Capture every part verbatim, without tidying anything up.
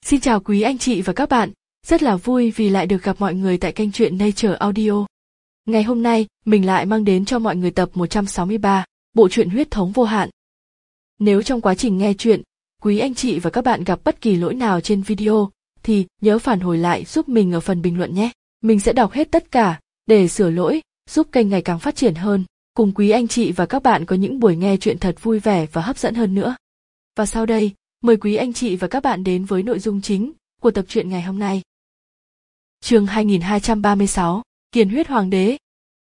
Xin chào quý anh chị và các bạn, rất là vui vì lại được gặp mọi người tại kênh truyện Nature Audio. Ngày hôm nay, mình lại mang đến cho mọi người tập một trăm sáu mươi ba, bộ truyện Huyết thống vô hạn. Nếu trong quá trình nghe truyện, quý anh chị và các bạn gặp bất kỳ lỗi nào trên video, thì nhớ phản hồi lại giúp mình ở phần bình luận nhé. Mình sẽ đọc hết tất cả, để sửa lỗi, giúp kênh ngày càng phát triển hơn, cùng quý anh chị và các bạn có những buổi nghe truyện thật vui vẻ và hấp dẫn hơn nữa. Và sau đây, mời quý anh chị và các bạn đến với nội dung chính của tập truyện ngày hôm nay. Chương hai nghìn hai trăm ba mươi sáu, Kiền huyết hoàng đế.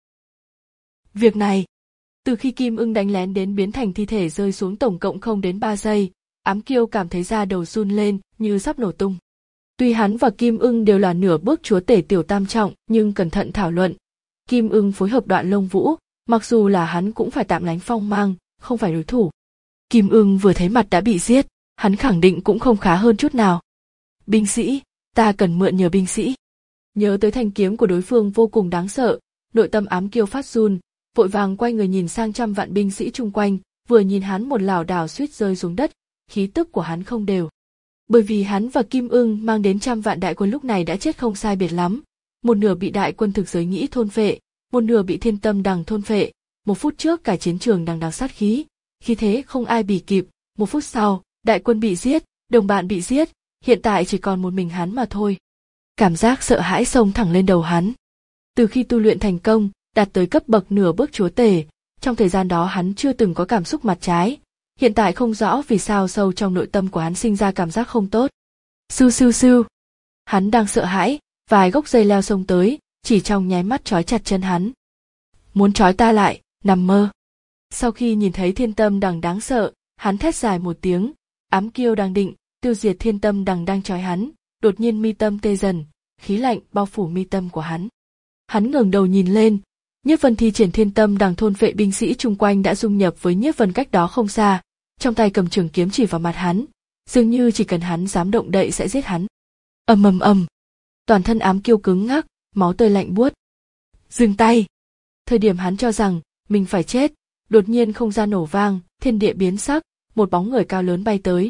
Việc này, từ khi Kim Ưng đánh lén đến biến thành thi thể rơi xuống tổng cộng không đến ba giây, Ám Kiêu cảm thấy da đầu run lên như sắp nổ tung. Tuy hắn và Kim Ưng đều là nửa bước chúa tể tiểu tam trọng, nhưng cẩn thận thảo luận, Kim Ưng phối hợp Đoạn Lông Vũ, mặc dù là hắn cũng phải tạm lánh phong mang, không phải đối thủ. Kim Ưng vừa thấy mặt đã bị giết, hắn khẳng định cũng không khá hơn chút nào. Binh sĩ, ta cần mượn nhờ binh sĩ. Nhớ tới thanh kiếm của đối phương vô cùng đáng sợ, nội tâm Ám Kiêu phát run, vội vàng quay người nhìn sang trăm vạn binh sĩ chung quanh, vừa nhìn hắn một lảo đảo suýt rơi xuống đất, khí tức của hắn không đều. Bởi vì hắn và Kim Ưng mang đến trăm vạn đại quân lúc này đã chết không sai biệt lắm, một nửa bị đại quân thực giới nghĩ thôn phệ, một nửa bị Thiên Tâm Đằng thôn phệ. Một phút trước cả chiến trường đằng đằng sát khí, khi thế không ai bì kịp. Một phút sau, đại quân bị giết, đồng bạn bị giết, hiện tại chỉ còn một mình hắn mà thôi. Cảm giác sợ hãi xông thẳng lên đầu hắn. Từ khi tu luyện thành công, đạt tới cấp bậc nửa bước chúa tể, trong thời gian đó hắn chưa từng có cảm xúc mặt trái. Hiện tại không rõ vì sao sâu trong nội tâm của hắn sinh ra cảm giác không tốt. Sưu sưu sưu. Hắn đang sợ hãi, vài gốc dây leo xông tới, chỉ trong nháy mắt trói chặt chân hắn. Muốn trói ta lại, nằm mơ. Sau khi nhìn thấy Thiên Tâm Đằng đáng sợ, hắn thét dài một tiếng. Ám Kiêu đang định tiêu diệt Thiên Tâm Đằng đang trói hắn, đột nhiên mi tâm tê dần, khí lạnh bao phủ mi tâm của hắn. Hắn ngẩng đầu nhìn lên, Nhiếp Vân thi triển Thiên Tâm Đằng thôn vệ binh sĩ chung quanh đã dung nhập với Nhiếp Vân cách đó không xa, trong tay cầm trường kiếm chỉ vào mặt hắn, dường như chỉ cần hắn dám động đậy sẽ giết hắn. Ầm ầm ầm, toàn thân Ám Kiêu cứng ngắc, máu tươi lạnh buốt. Dừng tay. Thời điểm hắn cho rằng mình phải chết, đột nhiên không gian nổ vang, thiên địa biến sắc, một bóng người cao lớn bay tới.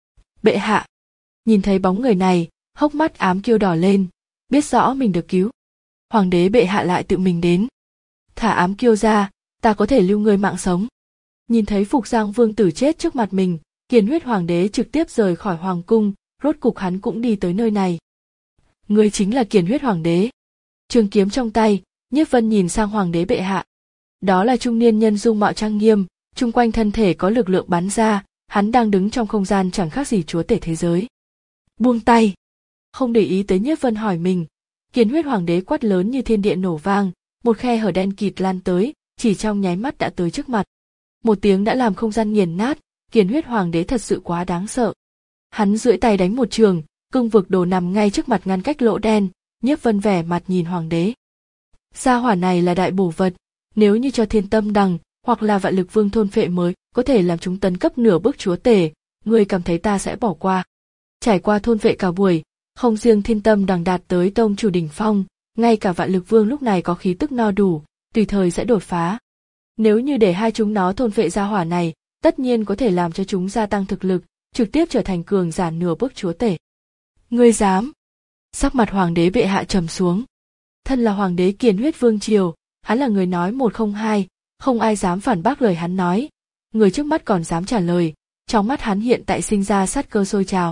Bệ hạ. Nhìn thấy bóng người này, hốc mắt Ám Kiêu đỏ lên, biết rõ mình được cứu. Hoàng đế bệ hạ lại tự mình đến. Thả Ám Kiêu ra, ta có thể lưu ngươi mạng sống. Nhìn thấy Phục Giang vương tử chết trước mặt mình, Kiền huyết hoàng đế trực tiếp rời khỏi hoàng cung, rốt cục hắn cũng đi tới nơi này. Ngươi chính là Kiền huyết hoàng đế. Trường kiếm trong tay, Nhiếp Vân nhìn sang hoàng đế bệ hạ. Đó là trung niên nhân dung mạo trang nghiêm, chung quanh thân thể có lực lượng bắn ra, hắn đang đứng trong không gian chẳng khác gì chúa tể thế giới. Buông tay. Không để ý tới Nhiếp Vân hỏi mình, Kiền huyết hoàng đế quát lớn như thiên địa nổ vang, một khe hở đen kịt lan tới, chỉ trong nháy mắt đã tới trước mặt. Một tiếng đã làm không gian nghiền nát, Kiền huyết hoàng đế thật sự quá đáng sợ. Hắn duỗi tay đánh một trường, cương vực đồ nằm ngay trước mặt ngăn cách lỗ đen. Nhiếp Vân vẻ mặt nhìn hoàng đế. Gia hỏa này là đại bổ vật, nếu như cho Thiên Tâm Đằng hoặc là Vạn Lực Vương thôn phệ mới có thể làm chúng tấn cấp nửa bước chúa tể, ngươi cảm thấy ta sẽ bỏ qua? Trải qua thôn phệ cả buổi, không riêng Thiên Tâm Đằng đạt tới tông chủ đỉnh phong, ngay cả Vạn Lực Vương lúc này có khí tức no đủ, tùy thời sẽ đột phá. Nếu như để hai chúng nó thôn phệ gia hỏa này, tất nhiên có thể làm cho chúng gia tăng thực lực, trực tiếp trở thành cường giả nửa bước chúa tể. Ngươi dám? Sắc mặt hoàng đế bệ hạ trầm xuống. Thân là hoàng đế Kiền huyết vương triều, hắn là người nói một không hai, không ai dám phản bác lời hắn nói. Người trước mắt còn dám trả lời, trong mắt hắn hiện tại sinh ra sát cơ sôi trào.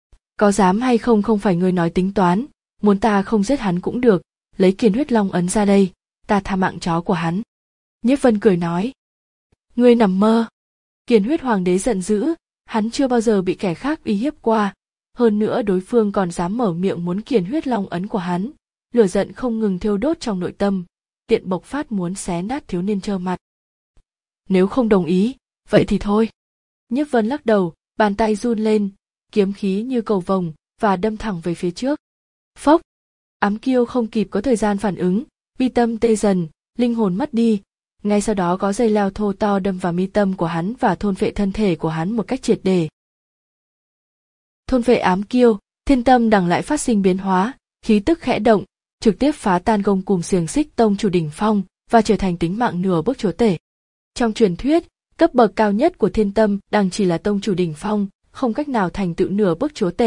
Có dám hay không không phải ngươi nói tính toán, muốn ta không giết hắn cũng được, lấy Kiền huyết long ấn ra đây, ta tha mạng chó của hắn. Nhiếp Vân cười nói. Ngươi nằm mơ. Kiền huyết hoàng đế giận dữ, hắn chưa bao giờ bị kẻ khác uy hiếp qua, hơn nữa đối phương còn dám mở miệng muốn Kiền huyết long ấn của hắn, lửa giận không ngừng thiêu đốt trong nội tâm, tiện bộc phát muốn xé nát thiếu niên trơ mặt. Nếu không đồng ý, vậy thì thôi. Nhiếp Vân lắc đầu, bàn tay run lên, kiếm khí như cầu vồng và đâm thẳng về phía trước. Phốc! Ám Kiêu không kịp có thời gian phản ứng, mi tâm tê dần, linh hồn mất đi. Ngay sau đó có dây leo thô to đâm vào mi tâm của hắn và thôn phệ thân thể của hắn một cách triệt để. Thôn phệ Ám Kiêu, Thiên Tâm Đằng lại phát sinh biến hóa, khí tức khẽ động, trực tiếp phá tan gông cùm xiềng xích tông chủ đỉnh phong và trở thành tính mạng nửa bước chúa tể. Trong truyền thuyết, cấp bậc cao nhất của Thiên Tâm Đằng chỉ là tông chủ đỉnh phong, không cách nào thành tựu nửa bước chúa tể,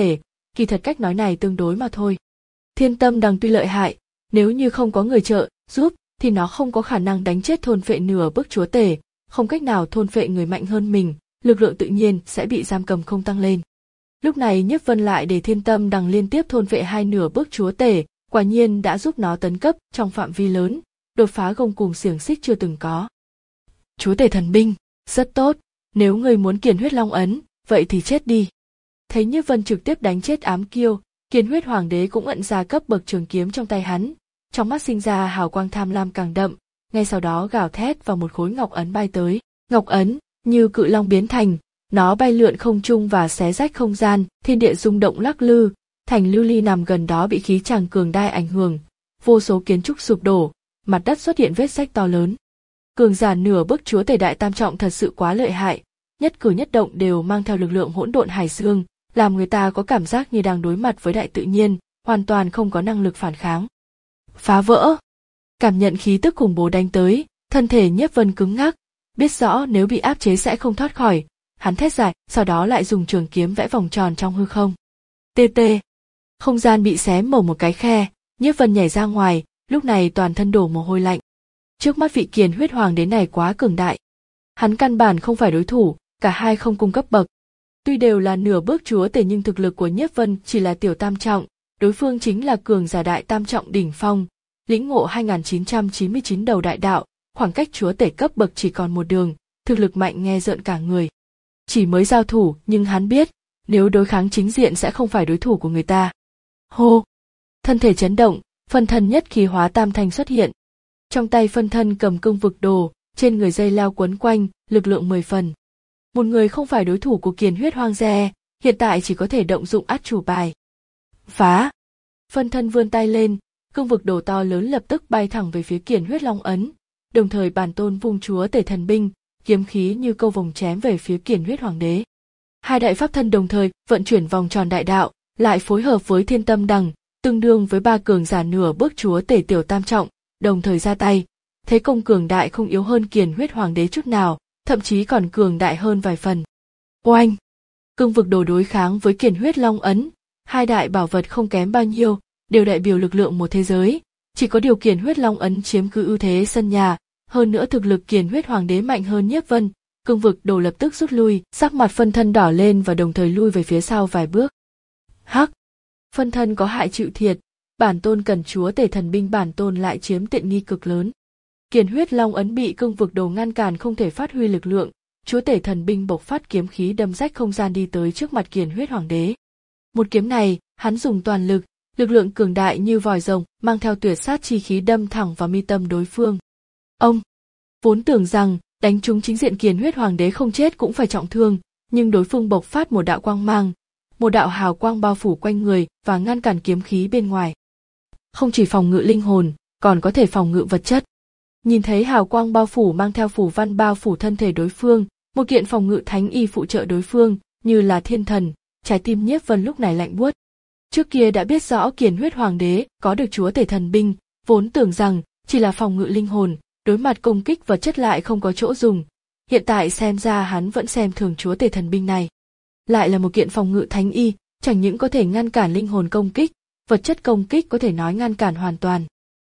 kỳ thật cách nói này tương đối mà thôi. Thiên tâm đằng tuy lợi hại, nếu như không có người trợ giúp thì nó không có khả năng đánh chết thôn phệ nửa bước chúa tể, không cách nào thôn phệ người mạnh hơn mình, lực lượng tự nhiên sẽ bị giam cầm không tăng lên. Lúc này Nhiếp Vân lại để thiên tâm đằng liên tiếp thôn phệ hai nửa bước chúa tể, quả nhiên đã giúp nó tấn cấp trong phạm vi lớn, đột phá gông cùng xiềng xích chưa từng có. Chúa tể thần binh, rất tốt, nếu người muốn kiền huyết long ấn, vậy thì chết đi. Thấy Nhiếp Vân trực tiếp đánh chết ám kiêu, kiền huyết hoàng đế cũng ẩn ra cấp bậc trường kiếm trong tay hắn, trong mắt sinh ra hào quang tham lam càng đậm, ngay sau đó gào thét vào một khối ngọc ấn bay tới. Ngọc ấn như cự long biến thành, nó bay lượn không trung và xé rách không gian, thiên địa rung động lắc lư, thành lưu ly nằm gần đó bị khí tràng cường đại ảnh hưởng, vô số kiến trúc sụp đổ, mặt đất xuất hiện vết rách to lớn. Cường giả nửa bước chúa tể đại tam trọng thật sự quá lợi hại, nhất cử nhất động đều mang theo lực lượng hỗn độn hải dương, làm người ta có cảm giác như đang đối mặt với đại tự nhiên, hoàn toàn không có năng lực phản kháng. Phá vỡ! Cảm nhận khí tức khủng bố đánh tới, thân thể Nhiếp Vân cứng ngắc, biết rõ nếu bị áp chế sẽ không thoát khỏi, hắn thét dài, sau đó lại dùng trường kiếm vẽ vòng tròn trong hư không. Tê tê! Không gian bị xé mở một cái khe, Nhiếp Vân nhảy ra ngoài, lúc này toàn thân đổ mồ hôi lạnh. Trước mắt vị kiền huyết hoàng đế này quá cường đại. Hắn căn bản không phải đối thủ, cả hai không cùng cấp bậc. Tuy đều là nửa bước chúa tể nhưng thực lực của Nhiếp Vân chỉ là tiểu tam trọng, đối phương chính là cường giả đại tam trọng đỉnh phong, lĩnh ngộ hai nghìn chín trăm chín mươi chín đầu đại đạo, khoảng cách chúa tể cấp bậc chỉ còn một đường, thực lực mạnh nghe rợn cả người. Chỉ mới giao thủ nhưng hắn biết, nếu đối kháng chính diện sẽ không phải đối thủ của người ta. Hô! Thân thể chấn động, phân thân nhất khí hóa tam thanh xuất hiện. Trong tay phân thân cầm cương vực đồ, trên người dây leo quấn quanh, lực lượng mười phần. Một người không phải đối thủ của kiền huyết hoang dè, hiện tại chỉ có thể động dụng át chủ bài. Phá! Phân thân vươn tay lên, cương vực đồ to lớn lập tức bay thẳng về phía kiền huyết long ấn, đồng thời bản tôn vung chúa tể thần binh, kiếm khí như câu vồng chém về phía kiền huyết hoàng đế. Hai đại pháp thân đồng thời vận chuyển vòng tròn đại đạo, lại phối hợp với thiên tâm đằng, tương đương với ba cường giả nửa bước chúa tể tiểu tam trọng, đồng thời ra tay. Thế công cường đại không yếu hơn kiền huyết hoàng đế chút nào, thậm chí còn cường đại hơn vài phần. Oanh! Cương vực đồ đối kháng với kiền huyết long ấn, hai đại bảo vật không kém bao nhiêu, đều đại biểu lực lượng một thế giới. Chỉ có điều kiền huyết long ấn chiếm cứ ưu thế sân nhà, hơn nữa thực lực kiền huyết hoàng đế mạnh hơn Nhiếp Vân, cương vực đồ lập tức rút lui, sắc mặt phân thân đỏ lên và đồng thời lui về phía sau vài bước. Hắc! Phân thân có hại chịu thiệt, bản tôn cần chúa tể thần binh, bản tôn lại chiếm tiện nghi cực lớn. Kiền huyết long ấn bị cương vực đồ ngăn cản không thể phát huy lực lượng, chúa tể thần binh bộc phát kiếm khí đâm rách không gian đi tới trước mặt kiền huyết hoàng đế. Một kiếm này, hắn dùng toàn lực, lực lượng cường đại như vòi rồng, mang theo tuyệt sát chi khí đâm thẳng vào mi tâm đối phương. Ông! Vốn tưởng rằng, đánh trúng chính diện kiền huyết hoàng đế không chết cũng phải trọng thương, nhưng đối phương bộc phát một đạo quang mang, một đạo hào quang bao phủ quanh người và ngăn cản kiếm khí bên ngoài. Không chỉ phòng ngự linh hồn, còn có thể phòng ngự vật chất. Nhìn thấy hào quang bao phủ mang theo phủ văn bao phủ thân thể đối phương, một kiện phòng ngự thánh y phụ trợ đối phương, như là thiên thần, trái tim Nhiếp Vân lúc này lạnh buốt. Trước kia đã biết rõ kiền huyết hoàng đế có được chúa tể thần binh, vốn tưởng rằng chỉ là phòng ngự linh hồn, đối mặt công kích vật chất lại không có chỗ dùng. Hiện tại xem ra hắn vẫn xem thường chúa tể thần binh này. Lại là một kiện phòng ngự thánh y, chẳng những có thể ngăn cản linh hồn công kích, vật chất công kích có thể nói ngăn cản hoàn toàn.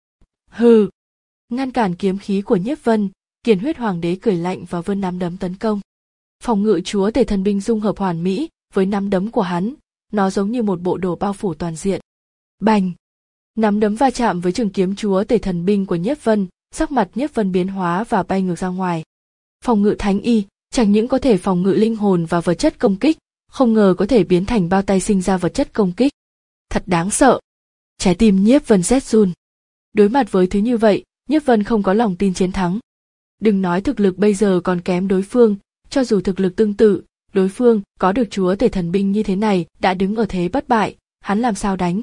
Hừ! Ngăn cản kiếm khí của Nhiếp Vân, kiền huyết hoàng đế cười lạnh và vươn nắm đấm tấn công. Phòng ngự chúa tể thần binh dung hợp hoàn mỹ với nắm đấm của hắn, nó giống như một bộ đồ bao phủ toàn diện. Bành! Nắm đấm va chạm với trường kiếm chúa tể thần binh của Nhiếp Vân, sắc mặt Nhiếp Vân biến hóa và bay ngược ra ngoài. Phòng ngự thánh y, chẳng những có thể phòng ngự linh hồn và vật chất công kích, không ngờ có thể biến thành bao tay sinh ra vật chất công kích. Thật đáng sợ! Trái tim Nhiếp Vân rét run. Đối mặt với thứ như vậy, Nhiếp Vân không có lòng tin chiến thắng. Đừng nói thực lực bây giờ còn kém đối phương, cho dù thực lực tương tự, đối phương có được chúa tể thần binh như thế này đã đứng ở thế bất bại, hắn làm sao đánh?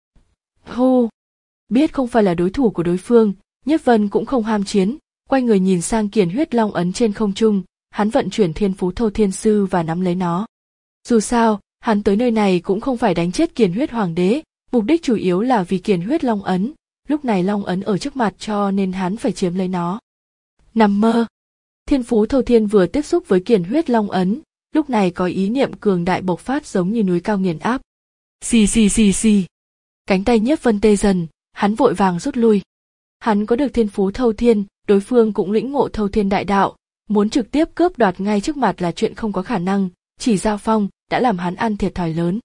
Hô! Biết không phải là đối thủ của đối phương, Nhiếp Vân cũng không ham chiến, quay người nhìn sang kiền huyết long ấn trên không trung, hắn vận chuyển thiên phú thâu thiên sư và nắm lấy nó. Dù sao, hắn tới nơi này cũng không phải đánh chết kiền huyết hoàng đế, mục đích chủ yếu là vì kiền huyết long ấn, lúc này long ấn ở trước mặt cho nên hắn phải chiếm lấy nó. Nằm mơ! Thiên phú thâu thiên vừa tiếp xúc với kiền huyết long ấn, lúc này có ý niệm cường đại bộc phát giống như núi cao nghiền áp. Xì xì xì xì. Cánh tay Nhiếp Vân tê dần, hắn vội vàng rút lui. Hắn có được thiên phú thâu thiên, đối phương cũng lĩnh ngộ thâu thiên đại đạo, muốn trực tiếp cướp đoạt ngay trước mặt là chuyện không có khả năng, chỉ giao phong đã làm hắn ăn thiệt thòi lớn.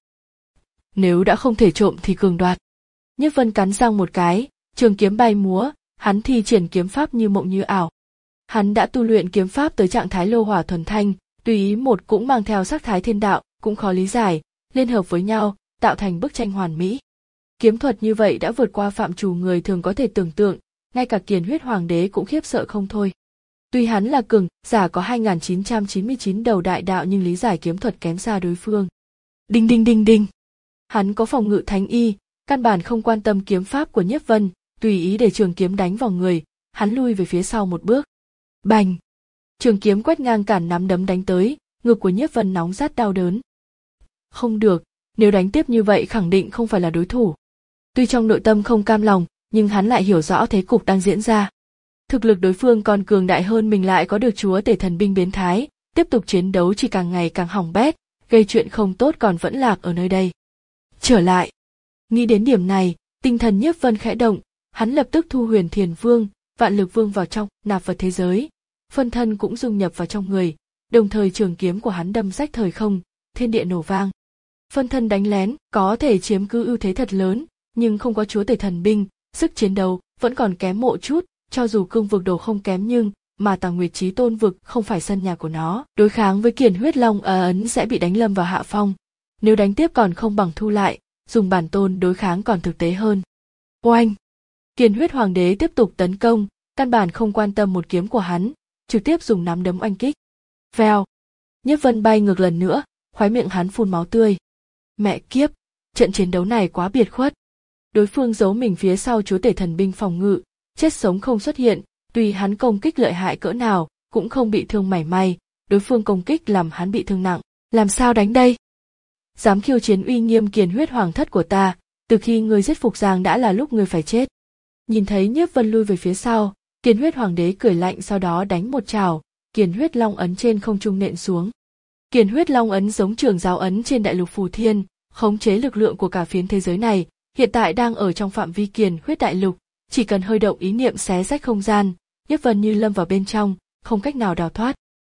Nếu đã không thể trộm thì cường đoạt. Nhiếp Vân cắn răng một cái, trường kiếm bay múa, hắn thi triển kiếm pháp như mộng như ảo. Hắn đã tu luyện kiếm pháp tới trạng thái lô hỏa thuần thanh, tùy ý một cũng mang theo sắc thái thiên đạo, cũng khó lý giải, liên hợp với nhau, tạo thành bức tranh hoàn mỹ. Kiếm thuật như vậy đã vượt qua phạm trù người thường có thể tưởng tượng, ngay cả Kiền Huyết Hoàng đế cũng khiếp sợ không thôi. Tuy hắn là cường giả có hai nghìn chín trăm chín mươi chín đầu đại đạo nhưng lý giải kiếm thuật kém xa đối phương. Đinh đinh đinh đinh. Hắn có phòng ngự thánh y, căn bản không quan tâm kiếm pháp của Nhiếp Vân, tùy ý để trường kiếm đánh vào người, hắn lui về phía sau một bước. Bành! Trường kiếm quét ngang cản nắm đấm đánh tới, ngực của Nhiếp Vân nóng rát đau đớn. Không được, nếu đánh tiếp như vậy khẳng định không phải là đối thủ. Tuy trong nội tâm không cam lòng, nhưng hắn lại hiểu rõ thế cục đang diễn ra. Thực lực đối phương còn cường đại hơn mình, lại có được chúa tể thần binh biến thái, tiếp tục chiến đấu chỉ càng ngày càng hỏng bét, gây chuyện không tốt còn vẫn lạc ở nơi đây. Trở lại. Nghĩ đến điểm này, tinh thần Nhiếp Vân khẽ động, hắn lập tức thu Huyền Thiền Vương, Vạn Lực Vương vào trong, nạp vào thế giới. Phân thân cũng dung nhập vào trong người, đồng thời trường kiếm của hắn đâm rách thời không, thiên địa nổ vang. Phân thân đánh lén, có thể chiếm cứ ưu thế thật lớn, nhưng không có chúa tể thần binh, sức chiến đấu vẫn còn kém một chút, cho dù cương vực đồ không kém nhưng mà Tà Nguyệt Chí Tôn vực không phải sân nhà của nó, đối kháng với Kiền Huyết Long ấn sẽ bị đánh lâm vào hạ phong. Nếu đánh tiếp còn không bằng thu lại, dùng bản tôn đối kháng còn thực tế hơn. Oanh! Kiền Huyết Hoàng đế tiếp tục tấn công, căn bản không quan tâm một kiếm của hắn, trực tiếp dùng nắm đấm oanh kích. Vèo! Nhiếp Vân bay ngược lần nữa, khóe miệng hắn phun máu tươi. Mẹ kiếp! Trận chiến đấu này quá biệt khuất. Đối phương giấu mình phía sau chúa tể thần binh phòng ngự, chết sống không xuất hiện, tuy hắn công kích lợi hại cỡ nào, cũng không bị thương mảy may, đối phương công kích làm hắn bị thương nặng, làm sao đánh đây? Dám khiêu chiến uy nghiêm Kiền Huyết Hoàng thất của ta, từ khi ngươi giết Phục Giang đã là lúc ngươi phải chết. Nhìn thấy Nhiếp Vân lui về phía sau, Kiền Huyết Hoàng đế cười lạnh, sau đó đánh một chảo, Kiền Huyết Long ấn trên không trung nện xuống. Kiền Huyết Long ấn giống trường giáo ấn trên đại lục Phù Thiên, khống chế lực lượng của cả phiến thế giới này, hiện tại đang ở trong phạm vi Kiền Huyết đại lục, chỉ cần hơi động ý niệm xé rách không gian, Nhiếp Vân như lâm vào bên trong, không cách nào đào thoát.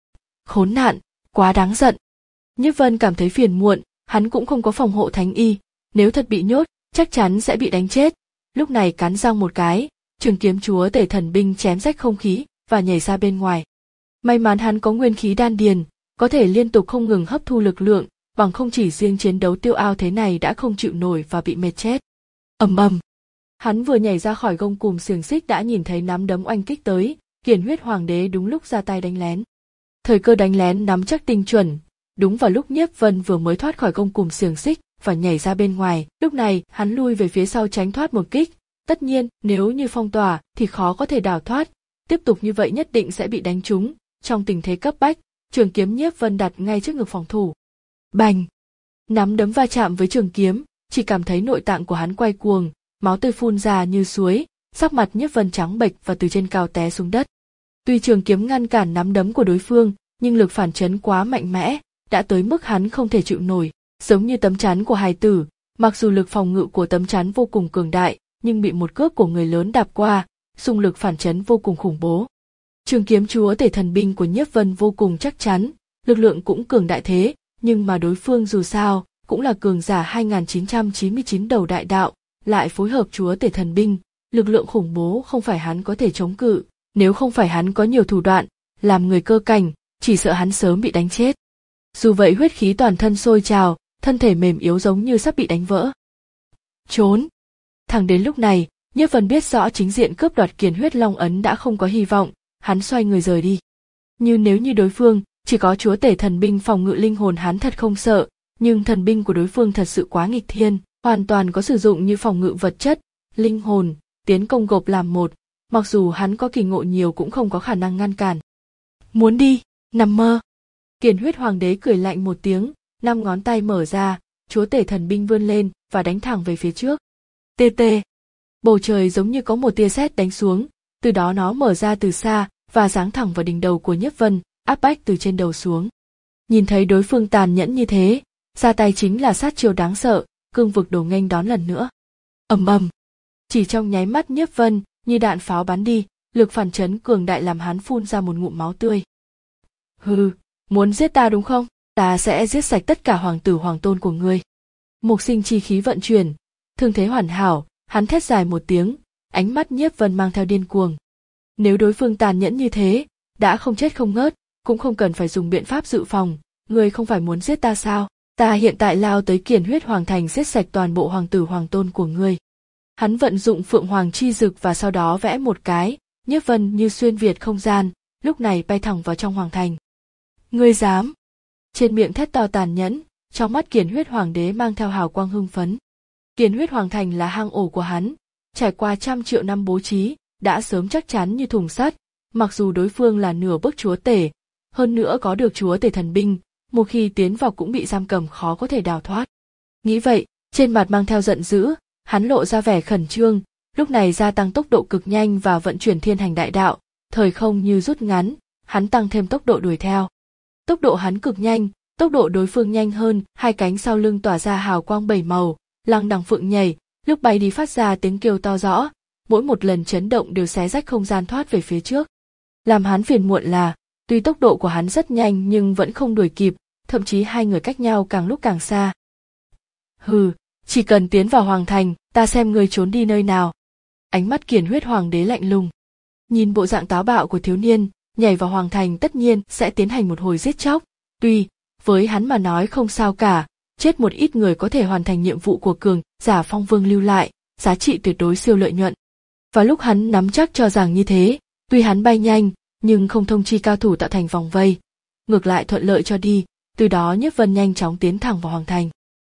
Khốn nạn, quá đáng giận. Nhiếp Vân cảm thấy phiền muộn, hắn cũng không có phòng hộ thánh y, nếu thật bị nhốt, chắc chắn sẽ bị đánh chết. Lúc này cắn răng một cái, trường kiếm chúa tể thần binh chém rách không khí và nhảy ra bên ngoài. May mắn hắn có nguyên khí đan điền, có thể liên tục không ngừng hấp thu lực lượng, bằng không chỉ riêng chiến đấu tiêu ao thế này đã không chịu nổi và bị mệt chết. Ầm ầm. Hắn vừa nhảy ra khỏi gông cùm xiềng xích đã nhìn thấy nắm đấm oanh kích tới, Kiền Huyết Hoàng đế đúng lúc ra tay đánh lén. Thời cơ đánh lén nắm chắc tinh chuẩn, đúng vào lúc Nhiếp Vân vừa mới thoát khỏi gông cùm xiềng xích và nhảy ra bên ngoài, lúc này hắn lui về phía sau tránh thoát một kích. Tất nhiên, nếu như phong tỏa thì khó có thể đào thoát, tiếp tục như vậy nhất định sẽ bị đánh trúng. Trong tình thế cấp bách, trường kiếm Nhiếp Vân đặt ngay trước ngực phòng thủ. Bành! Nắm đấm va chạm với trường kiếm, chỉ cảm thấy nội tạng của hắn quay cuồng, máu tươi phun ra như suối, sắc mặt Nhiếp Vân trắng bệch và từ trên cao té xuống đất. Tuy trường kiếm ngăn cản nắm đấm của đối phương, nhưng lực phản chấn quá mạnh mẽ, đã tới mức hắn không thể chịu nổi, giống như tấm chắn của hài tử, mặc dù lực phòng ngự của tấm chắn vô cùng cường đại, nhưng bị một cước của người lớn đạp qua, xung lực phản chấn vô cùng khủng bố. Trường kiếm chúa tể thần binh của Nhiếp Vân vô cùng chắc chắn, lực lượng cũng cường đại thế, nhưng mà đối phương dù sao cũng là cường giả hai nghìn chín trăm chín mươi chín đầu đại đạo, lại phối hợp chúa tể thần binh, lực lượng khủng bố không phải hắn có thể chống cự, nếu không phải hắn có nhiều thủ đoạn, làm người cơ cảnh, chỉ sợ hắn sớm bị đánh chết. Dù vậy huyết khí toàn thân sôi trào, thân thể mềm yếu giống như sắp bị đánh vỡ. Trốn! Thẳng đến lúc này, Nhiếp Vân biết rõ chính diện cướp đoạt Kiền Huyết Long ấn đã không có hy vọng, hắn xoay người rời đi. Như nếu như đối phương chỉ có chúa tể thần binh phòng ngự linh hồn hắn thật không sợ, nhưng thần binh của đối phương thật sự quá nghịch thiên, hoàn toàn có sử dụng như phòng ngự vật chất, linh hồn, tiến công gộp làm một, mặc dù hắn có kỳ ngộ nhiều cũng không có khả năng ngăn cản. Muốn đi, nằm mơ. Kiền Huyết Hoàng đế cười lạnh một tiếng, năm ngón tay mở ra, chúa tể thần binh vươn lên và đánh thẳng về phía trước. Tê tê. Bầu trời giống như có một tia sét đánh xuống, từ đó nó mở ra từ xa và giáng thẳng vào đỉnh đầu của Nhiếp Vân, áp bách từ trên đầu xuống. Nhìn thấy đối phương tàn nhẫn như thế, ra tay chính là sát chiêu đáng sợ, cương vực đồ nghênh đón lần nữa. Ầm ầm, chỉ trong nháy mắt Nhiếp Vân như đạn pháo bắn đi, lực phản chấn cường đại làm hắn phun ra một ngụm máu tươi. Hừ, muốn giết ta đúng không? Ta sẽ giết sạch tất cả hoàng tử hoàng tôn của ngươi. Mục Sinh chi khí vận chuyển, thương thế hoàn hảo, hắn thét dài một tiếng, ánh mắt Nhiếp Vân mang theo điên cuồng. Nếu đối phương tàn nhẫn như thế, đã không chết không ngớt, cũng không cần phải dùng biện pháp dự phòng, ngươi không phải muốn giết ta sao? Ta hiện tại lao tới Kiền Huyết Hoàng thành giết sạch toàn bộ hoàng tử hoàng tôn của ngươi. Hắn vận dụng Phượng Hoàng chi dực và sau đó vẽ một cái, Nhiếp Vân như xuyên việt không gian, lúc này bay thẳng vào trong hoàng thành. Ngươi dám? Trên miệng thét to tàn nhẫn, trong mắt Kiền Huyết Hoàng đế mang theo hào quang hưng phấn. Kiền Huyết Hoàng thành là hang ổ của hắn, trải qua trăm triệu năm bố trí, đã sớm chắc chắn như thùng sắt, mặc dù đối phương là nửa bước chúa tể, hơn nữa có được chúa tể thần binh, một khi tiến vào cũng bị giam cầm khó có thể đào thoát. Nghĩ vậy, trên mặt mang theo giận dữ, hắn lộ ra vẻ khẩn trương, lúc này gia tăng tốc độ cực nhanh và vận chuyển thiên hành đại đạo, thời không như rút ngắn, hắn tăng thêm tốc độ đuổi theo. Tốc độ hắn cực nhanh, tốc độ đối phương nhanh hơn, hai cánh sau lưng tỏa ra hào quang bảy màu, lăng đằng phượng nhảy, lúc bay đi phát ra tiếng kêu to rõ, mỗi một lần chấn động đều xé rách không gian thoát về phía trước. Làm hắn phiền muộn là, tuy tốc độ của hắn rất nhanh nhưng vẫn không đuổi kịp, thậm chí hai người cách nhau càng lúc càng xa. Hừ, chỉ cần tiến vào hoàng thành, ta xem ngươi trốn đi nơi nào. Ánh mắt Kiền Huyết Hoàng đế lạnh lùng. Nhìn bộ dạng táo bạo của thiếu niên, nhảy vào hoàng thành tất nhiên sẽ tiến hành một hồi giết chóc. Tuy, với hắn mà nói không sao cả, chết một ít người có thể hoàn thành nhiệm vụ của cường giả phong vương lưu lại, giá trị tuyệt đối siêu lợi nhuận. Và lúc hắn nắm chắc cho rằng như thế, tuy hắn bay nhanh, nhưng không thông chi cao thủ tạo thành vòng vây, ngược lại thuận lợi cho đi, từ đó Nhiếp Vân nhanh chóng tiến thẳng vào hoàng thành.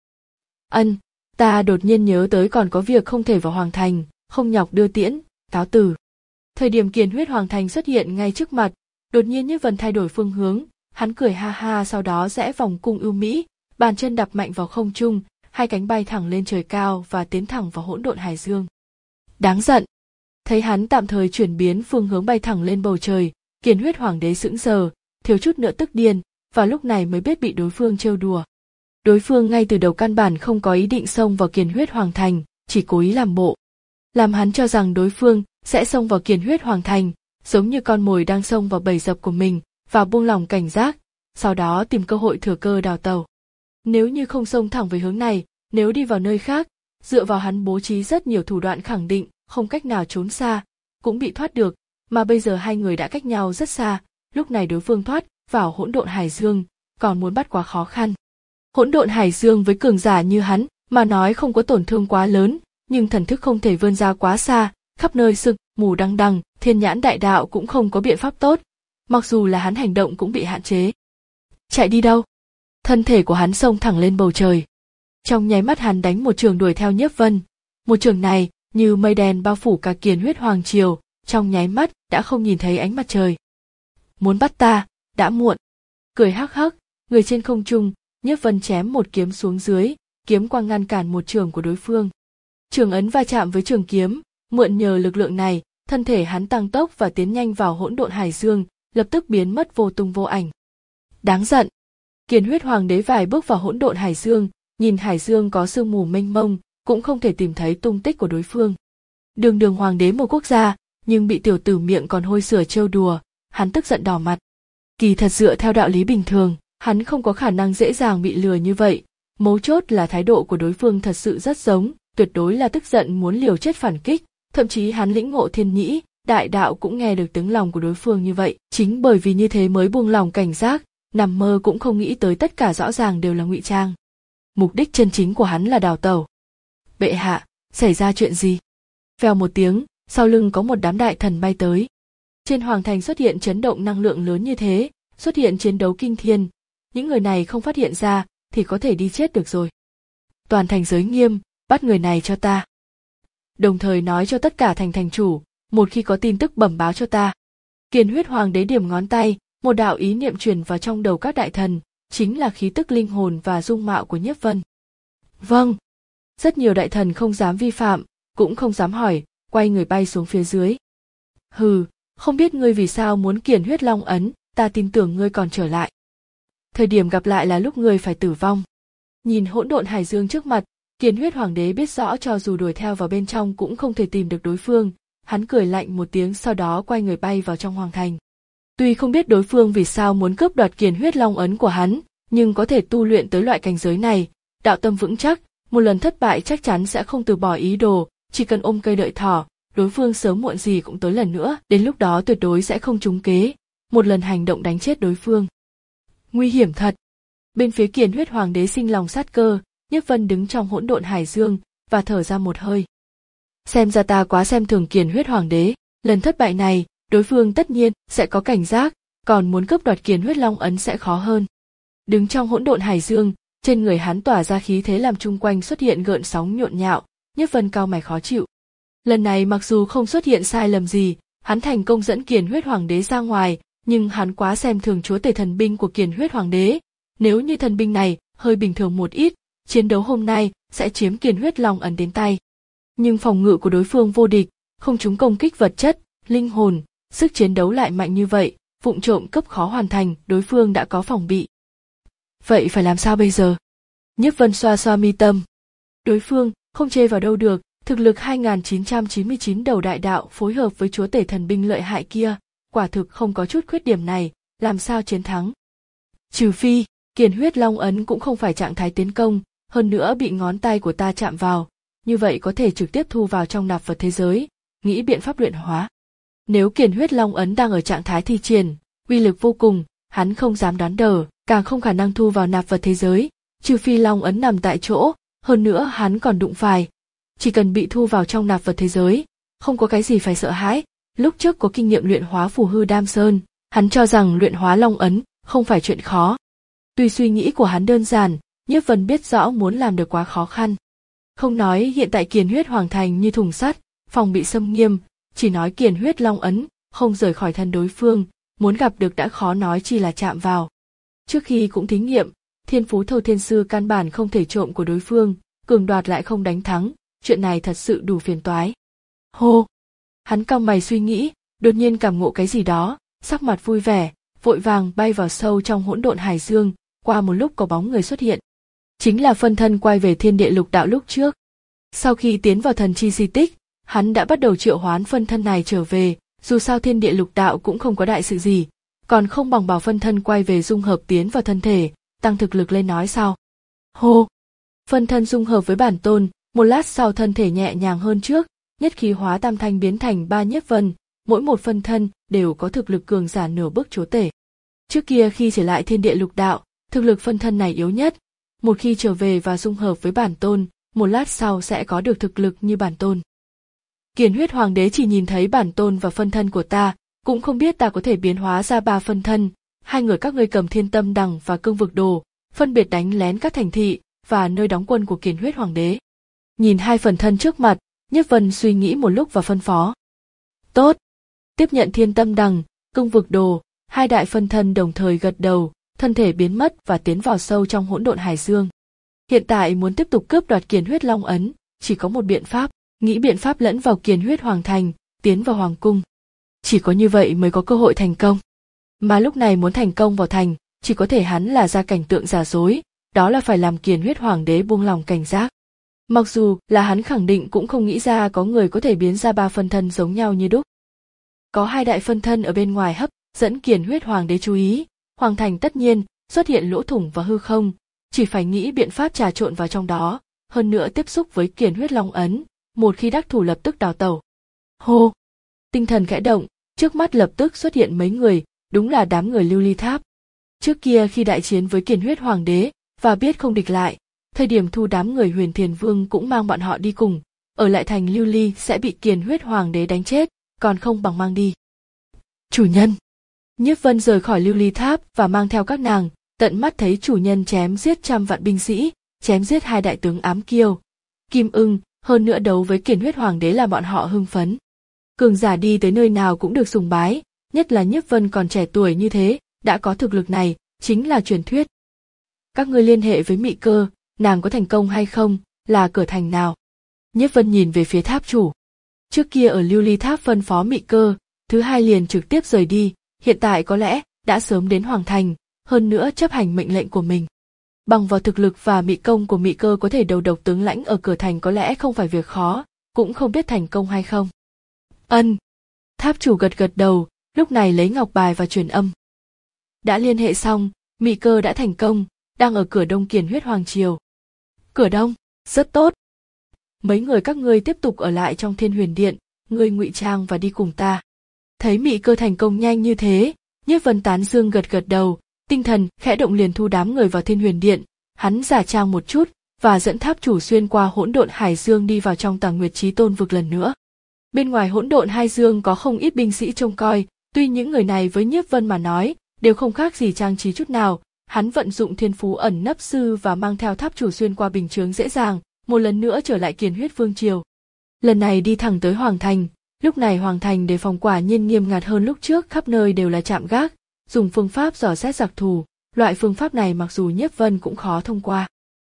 Ân, ta đột nhiên nhớ tới còn có việc không thể vào hoàng thành, không nhọc đưa tiễn, cáo từ. Thời điểm Kiền Huyết Hoàng thành xuất hiện ngay trước mặt, đột nhiên Nhiếp Vân thay đổi phương hướng, hắn cười ha ha sau đó rẽ vòng cung ưu mỹ, bàn chân đạp mạnh vào không trung, hai cánh bay thẳng lên trời cao và tiến thẳng vào hỗn độn hải dương. Đáng giận. Thấy hắn tạm thời chuyển biến phương hướng bay thẳng lên bầu trời, Kiền Huyết Hoàng đế sững sờ, thiếu chút nữa tức điên, và lúc này mới biết bị đối phương trêu đùa. Đối phương ngay từ đầu căn bản không có ý định xông vào Kiền Huyết Hoàng thành, chỉ cố ý làm bộ. Làm hắn cho rằng đối phương sẽ xông vào Kiền Huyết Hoàng thành, giống như con mồi đang xông vào bầy dập của mình, và buông lỏng cảnh giác, sau đó tìm cơ hội thừa cơ đào tẩu. Nếu như không xông thẳng về hướng này, nếu đi vào nơi khác, dựa vào hắn bố trí rất nhiều thủ đoạn khẳng định, không cách nào trốn xa, cũng bị thoát được, mà bây giờ hai người đã cách nhau rất xa, lúc này đối phương thoát vào hỗn độn hải dương, còn muốn bắt quá khó khăn. Hỗn độn hải dương với cường giả như hắn mà nói không có tổn thương quá lớn, nhưng thần thức không thể vươn ra quá xa, khắp nơi sực mù đằng đằng, thiên nhãn đại đạo cũng không có biện pháp tốt, mặc dù là hắn hành động cũng bị hạn chế. Chạy đi đâu? Thân thể của hắn xông thẳng lên bầu trời. Trong nháy mắt hắn đánh một trường đuổi theo Nhiếp Vân, một trường này như mây đen bao phủ cả Kiền Huyết Hoàng triều, trong nháy mắt đã không nhìn thấy ánh mặt trời. Muốn bắt ta, đã muộn. Cười hắc hắc, người trên không trung, Nhiếp Vân chém một kiếm xuống dưới, kiếm quang ngăn cản một trường của đối phương. Trường ấn va chạm với trường kiếm, mượn nhờ lực lượng này, thân thể hắn tăng tốc và tiến nhanh vào hỗn độn hải dương, lập tức biến mất vô tung vô ảnh. Đáng giận. Kiền Huyết Hoàng đế vài bước vào hỗn độn hải dương, nhìn hải dương có sương mù mênh mông, cũng không thể tìm thấy tung tích của đối phương. Đường đường hoàng đế một quốc gia, nhưng bị tiểu tử miệng còn hôi sữa trêu đùa, hắn tức giận đỏ mặt. Kỳ thật dựa theo đạo lý bình thường, hắn không có khả năng dễ dàng bị lừa như vậy, mấu chốt là thái độ của đối phương thật sự rất giống, tuyệt đối là tức giận muốn liều chết phản kích, thậm chí hắn lĩnh ngộ thiên nhĩ, đại đạo cũng nghe được tiếng lòng của đối phương như vậy, chính bởi vì như thế mới buông lòng cảnh giác, nằm mơ cũng không nghĩ tới tất cả rõ ràng đều là ngụy trang. Mục đích chân chính của hắn là đào tẩu. Bệ hạ, xảy ra chuyện gì? Vèo một tiếng, sau lưng có một đám đại thần bay tới. Trên hoàng thành xuất hiện chấn động năng lượng lớn như thế, xuất hiện chiến đấu kinh thiên, những người này không phát hiện ra thì có thể đi chết được rồi. Toàn thành giới nghiêm, bắt người này cho ta. Đồng thời nói cho tất cả thành thành chủ, một khi có tin tức bẩm báo cho ta. Kiền Huyết Hoàng đế điểm ngón tay, một đạo ý niệm truyền vào trong đầu các đại thần, chính là khí tức linh hồn và dung mạo của Nhiếp Vân. Vâng. Rất nhiều đại thần không dám vi phạm, cũng không dám hỏi, quay người bay xuống phía dưới. Hừ, không biết ngươi vì sao muốn Kiền Huyết Long ấn, ta tin tưởng ngươi còn trở lại. Thời điểm gặp lại là lúc ngươi phải tử vong. Nhìn hỗn độn hải dương trước mặt, Kiền huyết hoàng đế biết rõ cho dù đuổi theo vào bên trong cũng không thể tìm được đối phương, hắn cười lạnh một tiếng sau đó quay người bay vào trong hoàng thành. Tuy không biết đối phương vì sao muốn cướp đoạt kiền huyết long ấn của hắn, nhưng có thể tu luyện tới loại cảnh giới này, đạo tâm vững chắc, một lần thất bại chắc chắn sẽ không từ bỏ ý đồ, chỉ cần ôm cây đợi thỏ, đối phương sớm muộn gì cũng tới lần nữa, đến lúc đó tuyệt đối sẽ không trúng kế, một lần hành động đánh chết đối phương. Nguy hiểm thật. Bên phía kiền huyết hoàng đế sinh lòng sát cơ, Nhiếp Vân đứng trong hỗn độn hải dương và thở ra một hơi. Xem ra ta quá xem thường kiền huyết hoàng đế, lần thất bại này, đối phương tất nhiên sẽ có cảnh giác, còn muốn cướp đoạt kiền huyết long ấn sẽ khó hơn. Đứng trong hỗn độn hải dương, trên người hắn tỏa ra khí thế làm chung quanh xuất hiện gợn sóng nhộn nhạo, Nhiếp Vân cau mày khó chịu. Lần này mặc dù không xuất hiện sai lầm gì, hắn thành công dẫn kiền huyết hoàng đế ra ngoài, nhưng hắn quá xem thường chúa tể thần binh của kiền huyết hoàng đế. Nếu như thần binh này hơi bình thường một ít, chiến đấu hôm nay sẽ chiếm kiền huyết long ấn đến tay. Nhưng phòng ngự của đối phương vô địch, không trúng công kích vật chất, linh hồn, sức chiến đấu lại mạnh như vậy, vụng trộm cấp khó hoàn thành, đối phương đã có phòng bị. Vậy phải làm sao bây giờ? Nhiếp Vân xoa xoa mi tâm. Đối phương không chê vào đâu được, thực lực hai nghìn chín trăm chín mươi chín đầu đại đạo phối hợp với chúa tể thần binh lợi hại kia, quả thực không có chút khuyết điểm này, làm sao chiến thắng? Trừ phi, kiền huyết long ấn cũng không phải trạng thái tiến công, hơn nữa bị ngón tay của ta chạm vào, như vậy có thể trực tiếp thu vào trong nạp vật thế giới, nghĩ biện pháp luyện hóa. Nếu kiền huyết long ấn đang ở trạng thái thi triển, uy lực vô cùng, hắn không dám đoán đờ, càng không khả năng thu vào nạp vật thế giới, trừ phi long ấn nằm tại chỗ, hơn nữa hắn còn đụng phải. Chỉ cần bị thu vào trong nạp vật thế giới, không có cái gì phải sợ hãi, lúc trước có kinh nghiệm luyện hóa phù hư đam sơn, hắn cho rằng luyện hóa long ấn không phải chuyện khó. Tuy suy nghĩ của hắn đơn giản, Nhiếp Vân biết rõ muốn làm được quá khó khăn. Không nói hiện tại kiền huyết hoàng thành như thùng sắt, phòng bị xâm nghiêm, chỉ nói kiền huyết long ấn, không rời khỏi thân đối phương, muốn gặp được đã khó nói chi là chạm vào. Trước khi cũng thí nghiệm, thiên phú thâu thiên sư căn bản không thể trộm của đối phương, cường đoạt lại không đánh thắng, chuyện này thật sự đủ phiền toái. Hô! Hắn cau mày suy nghĩ, đột nhiên cảm ngộ cái gì đó, sắc mặt vui vẻ, vội vàng bay vào sâu trong hỗn độn hải dương, qua một lúc có bóng người xuất hiện. Chính là phân thân quay về thiên địa lục đạo lúc trước. Sau khi tiến vào thần chi di tích, hắn đã bắt đầu triệu hoán phân thân này trở về, dù sao thiên địa lục đạo cũng không có đại sự gì, còn không bằng bảo phân thân quay về dung hợp tiến vào thân thể, tăng thực lực lên nói sau. Hô! Phân thân dung hợp với bản tôn, một lát sau thân thể nhẹ nhàng hơn trước, nhất khí hóa tam thanh biến thành ba Nhiếp Vân, mỗi một phân thân đều có thực lực cường giả nửa bước chúa tể. Trước kia khi trở lại thiên địa lục đạo, thực lực phân thân này yếu nhất, một khi trở về và dung hợp với bản tôn, một lát sau sẽ có được thực lực như bản tôn. Kiền huyết hoàng đế chỉ nhìn thấy bản tôn và phân thân của ta, cũng không biết ta có thể biến hóa ra ba phân thân, hai người các ngươi cầm thiên tâm đằng và cương vực đồ, phân biệt đánh lén các thành thị và nơi đóng quân của kiền huyết hoàng đế. Nhìn hai phần thân trước mặt, Nhiếp Vân suy nghĩ một lúc và phân phó. Tốt! Tiếp nhận thiên tâm đằng, cương vực đồ, hai đại phân thân đồng thời gật đầu, thân thể biến mất và tiến vào sâu trong hỗn độn hải dương. Hiện tại muốn tiếp tục cướp đoạt kiền huyết long ấn, chỉ có một biện pháp, nghĩ biện pháp lẫn vào kiền huyết hoàng thành, tiến vào hoàng cung. Chỉ có như vậy mới có cơ hội thành công. Mà lúc này muốn thành công vào thành, chỉ có thể hắn là ra cảnh tượng giả dối, đó là phải làm kiền huyết hoàng đế buông lòng cảnh giác. Mặc dù là hắn khẳng định cũng không nghĩ ra có người có thể biến ra ba phân thân giống nhau như đúc. Có hai đại phân thân ở bên ngoài hấp dẫn kiền huyết hoàng đế chú ý, hoàng thành tất nhiên xuất hiện lỗ thủng và hư không, chỉ phải nghĩ biện pháp trà trộn vào trong đó, hơn nữa tiếp xúc với kiền huyết long ấn, một khi đắc thủ lập tức đào tẩu. Hô! Tinh thần khẽ động, trước mắt lập tức xuất hiện mấy người, đúng là đám người Lưu Ly Tháp. Trước kia khi đại chiến với kiền huyết hoàng đế và biết không địch lại, thời điểm thu đám người Huyền Thiền Vương cũng mang bọn họ đi cùng, ở lại thành Lưu Ly sẽ bị kiền huyết hoàng đế đánh chết, còn không bằng mang đi. Chủ nhân! Nhiếp Vân rời khỏi Lưu Ly Tháp và mang theo các nàng, tận mắt thấy chủ nhân chém giết trăm vạn binh sĩ, chém giết hai đại tướng ám kiêu, Kim Ưng, hơn nữa đấu với kiền huyết hoàng đế làm bọn họ hưng phấn. Cường giả đi tới nơi nào cũng được sùng bái, nhất là Nhiếp Vân còn trẻ tuổi như thế, đã có thực lực này, chính là truyền thuyết. Các ngươi liên hệ với Mị Cơ, nàng có thành công hay không, là cửa thành nào? Nhiếp Vân nhìn về phía tháp chủ. Trước kia ở Lưu Ly Tháp phân phó Mị Cơ, thứ hai liền trực tiếp rời đi, hiện tại có lẽ đã sớm đến hoàng thành, hơn nữa chấp hành mệnh lệnh của mình. Bằng vào thực lực và mị công của mị cơ có thể đầu độc tướng lãnh ở cửa thành có lẽ không phải việc khó, cũng không biết thành công hay không. Ân. Tháp chủ gật gật đầu, lúc này lấy ngọc bài và truyền âm. Đã liên hệ xong, mị cơ đã thành công, đang ở cửa đông Kiền Huyết Hoàng Triều. Cửa đông, rất tốt. Mấy người các ngươi tiếp tục ở lại trong Thiên Huyền Điện, ngươi ngụy trang và đi cùng ta. Thấy mị cơ thành công nhanh như thế, Nhiếp Vân tán dương gật gật đầu, tinh thần khẽ động liền thu đám người vào Thiên Huyền Điện, hắn giả trang một chút và dẫn tháp chủ xuyên qua hỗn độn hải dương đi vào trong Tàng Nguyệt Chí Tôn vực lần nữa. Bên ngoài hỗn độn hải dương có không ít binh sĩ trông coi, tuy những người này với Nhiếp Vân mà nói đều không khác gì trang trí chút nào, hắn vận dụng thiên phú ẩn nấp sư và mang theo tháp chủ xuyên qua bình chướng dễ dàng, một lần nữa trở lại Kiền Huyết Vương Triều. Lần này đi thẳng tới Hoàng Thành, lúc này Hoàng Thành đề phòng quả nhiên nghiêm ngặt hơn lúc trước, khắp nơi đều là trạm gác, dùng phương pháp dò xét giặc thù, loại phương pháp này mặc dù Nhiếp Vân cũng khó thông qua.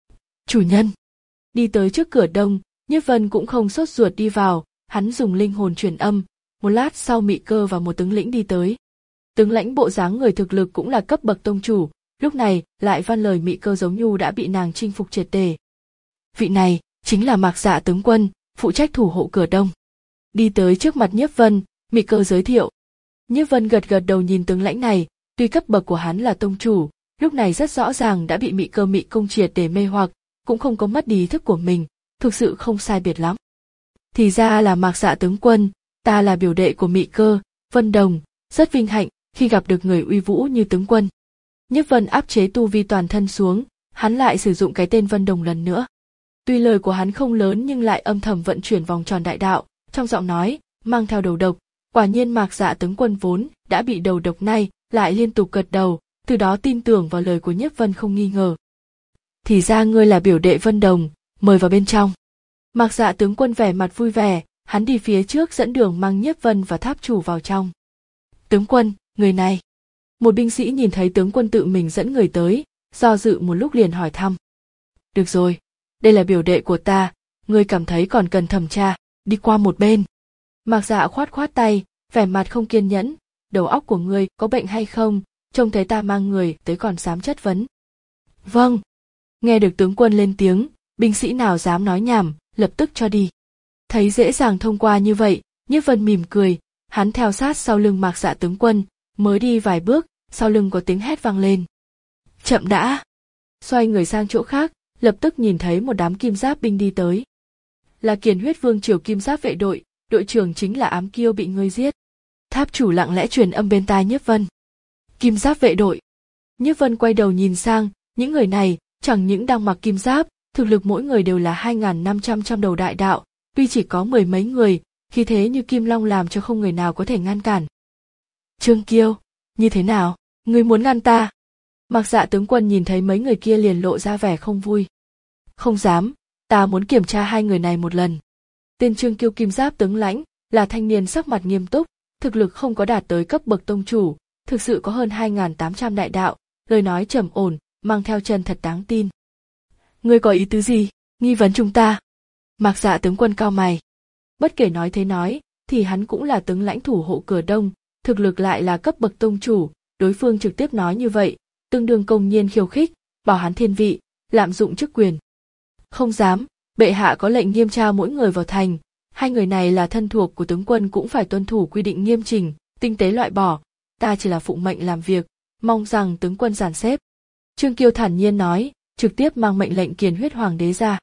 Chủ nhân. Đi tới trước cửa đông, Nhiếp Vân cũng không sốt ruột đi vào, hắn dùng linh hồn truyền âm, một lát sau mị cơ và một tướng lĩnh đi tới. Tướng lãnh bộ dáng người thực lực cũng là cấp bậc tông chủ, lúc này lại văn lời mị cơ giống như đã bị nàng chinh phục triệt để. Vị này chính là Mạc Dạ tướng quân, phụ trách thủ hộ cửa đông. Đi tới trước mặt Nhiếp Vân, mị cơ giới thiệu. Nhiếp Vân gật gật đầu nhìn tướng lãnh này, tuy cấp bậc của hắn là tông chủ, lúc này rất rõ ràng đã bị mị cơ mị công triệt để mê hoặc, cũng không có mất đi ý thức của mình, thực sự không sai biệt lắm. Thì ra là Mạc Dạ tướng quân, ta là biểu đệ của mị cơ, Vân Đồng, rất vinh hạnh khi gặp được người uy vũ như tướng quân. Nhiếp Vân áp chế tu vi toàn thân xuống, hắn lại sử dụng cái tên Vân Đồng lần nữa. Tuy lời của hắn không lớn nhưng lại âm thầm vận chuyển vòng tròn đại đạo, trong giọng nói mang theo đầu độc. Quả nhiên Mạc Dạ tướng quân vốn đã bị đầu độc này lại liên tục gật đầu, từ đó tin tưởng vào lời của Nhiếp Vân không nghi ngờ. Thì ra ngươi là biểu đệ Vân Đồng, mời vào bên trong. Mạc Dạ tướng quân vẻ mặt vui vẻ, hắn đi phía trước dẫn đường mang Nhiếp Vân và tháp chủ vào trong. Tướng quân, người này. Một binh sĩ nhìn thấy tướng quân tự mình dẫn người tới, do dự một lúc liền hỏi thăm. Được rồi, đây là biểu đệ của ta, ngươi cảm thấy còn cần thẩm tra, đi qua một bên. Mạc Dạ khoát khoát tay, vẻ mặt không kiên nhẫn, đầu óc của ngươi có bệnh hay không, trông thấy ta mang người tới còn dám chất vấn. Vâng. Nghe được tướng quân lên tiếng, binh sĩ nào dám nói nhảm, lập tức cho đi. Thấy dễ dàng thông qua như vậy, Nhiếp Vân mỉm cười, hắn theo sát sau lưng Mạc Dạ tướng quân, mới đi vài bước, sau lưng có tiếng hét vang lên. Chậm đã. Xoay người sang chỗ khác, lập tức nhìn thấy một đám kim giáp binh đi tới. Là Kiền Huyết Vương Triều kim giáp vệ đội, đội trưởng chính là Ám Kiêu bị ngươi giết. Tháp chủ lặng lẽ truyền âm bên tai Nhiếp Vân. Kim giáp vệ đội. Nhiếp Vân quay đầu nhìn sang, những người này chẳng những đang mặc kim giáp, thực lực mỗi người đều là hai nghìn năm trăm trăm đầu đại đạo, tuy chỉ có mười mấy người, khí thế như kim long làm cho không người nào có thể ngăn cản. Trương Kiêu, như thế nào, ngươi muốn ngăn ta? Mạc Dạ tướng quân nhìn thấy mấy người kia liền lộ ra vẻ không vui. Không dám, ta muốn kiểm tra hai người này một lần. Tên Trương Kiêu kim giáp tướng lãnh là thanh niên sắc mặt nghiêm túc, thực lực không có đạt tới cấp bậc tông chủ, thực sự có hơn hai nghìn tám trăm đại đạo, lời nói trầm ổn, mang theo chân thật đáng tin. Ngươi có ý tứ gì, nghi vấn chúng ta? Mạc Dạ tướng quân cau mày. Bất kể nói thế nói, thì hắn cũng là tướng lãnh thủ hộ cửa đông, thực lực lại là cấp bậc tông chủ, đối phương trực tiếp nói như vậy, tương đương công nhiên khiêu khích, bảo hắn thiên vị, lạm dụng chức quyền. Không dám, bệ hạ có lệnh nghiêm tra mỗi người vào thành, hai người này là thân thuộc của tướng quân cũng phải tuân thủ quy định nghiêm chỉnh, tinh tế loại bỏ, ta chỉ là phụng mệnh làm việc, mong rằng tướng quân dàn xếp. Trương Kiêu thản nhiên nói, trực tiếp mang mệnh lệnh Kiền Huyết Hoàng đế ra.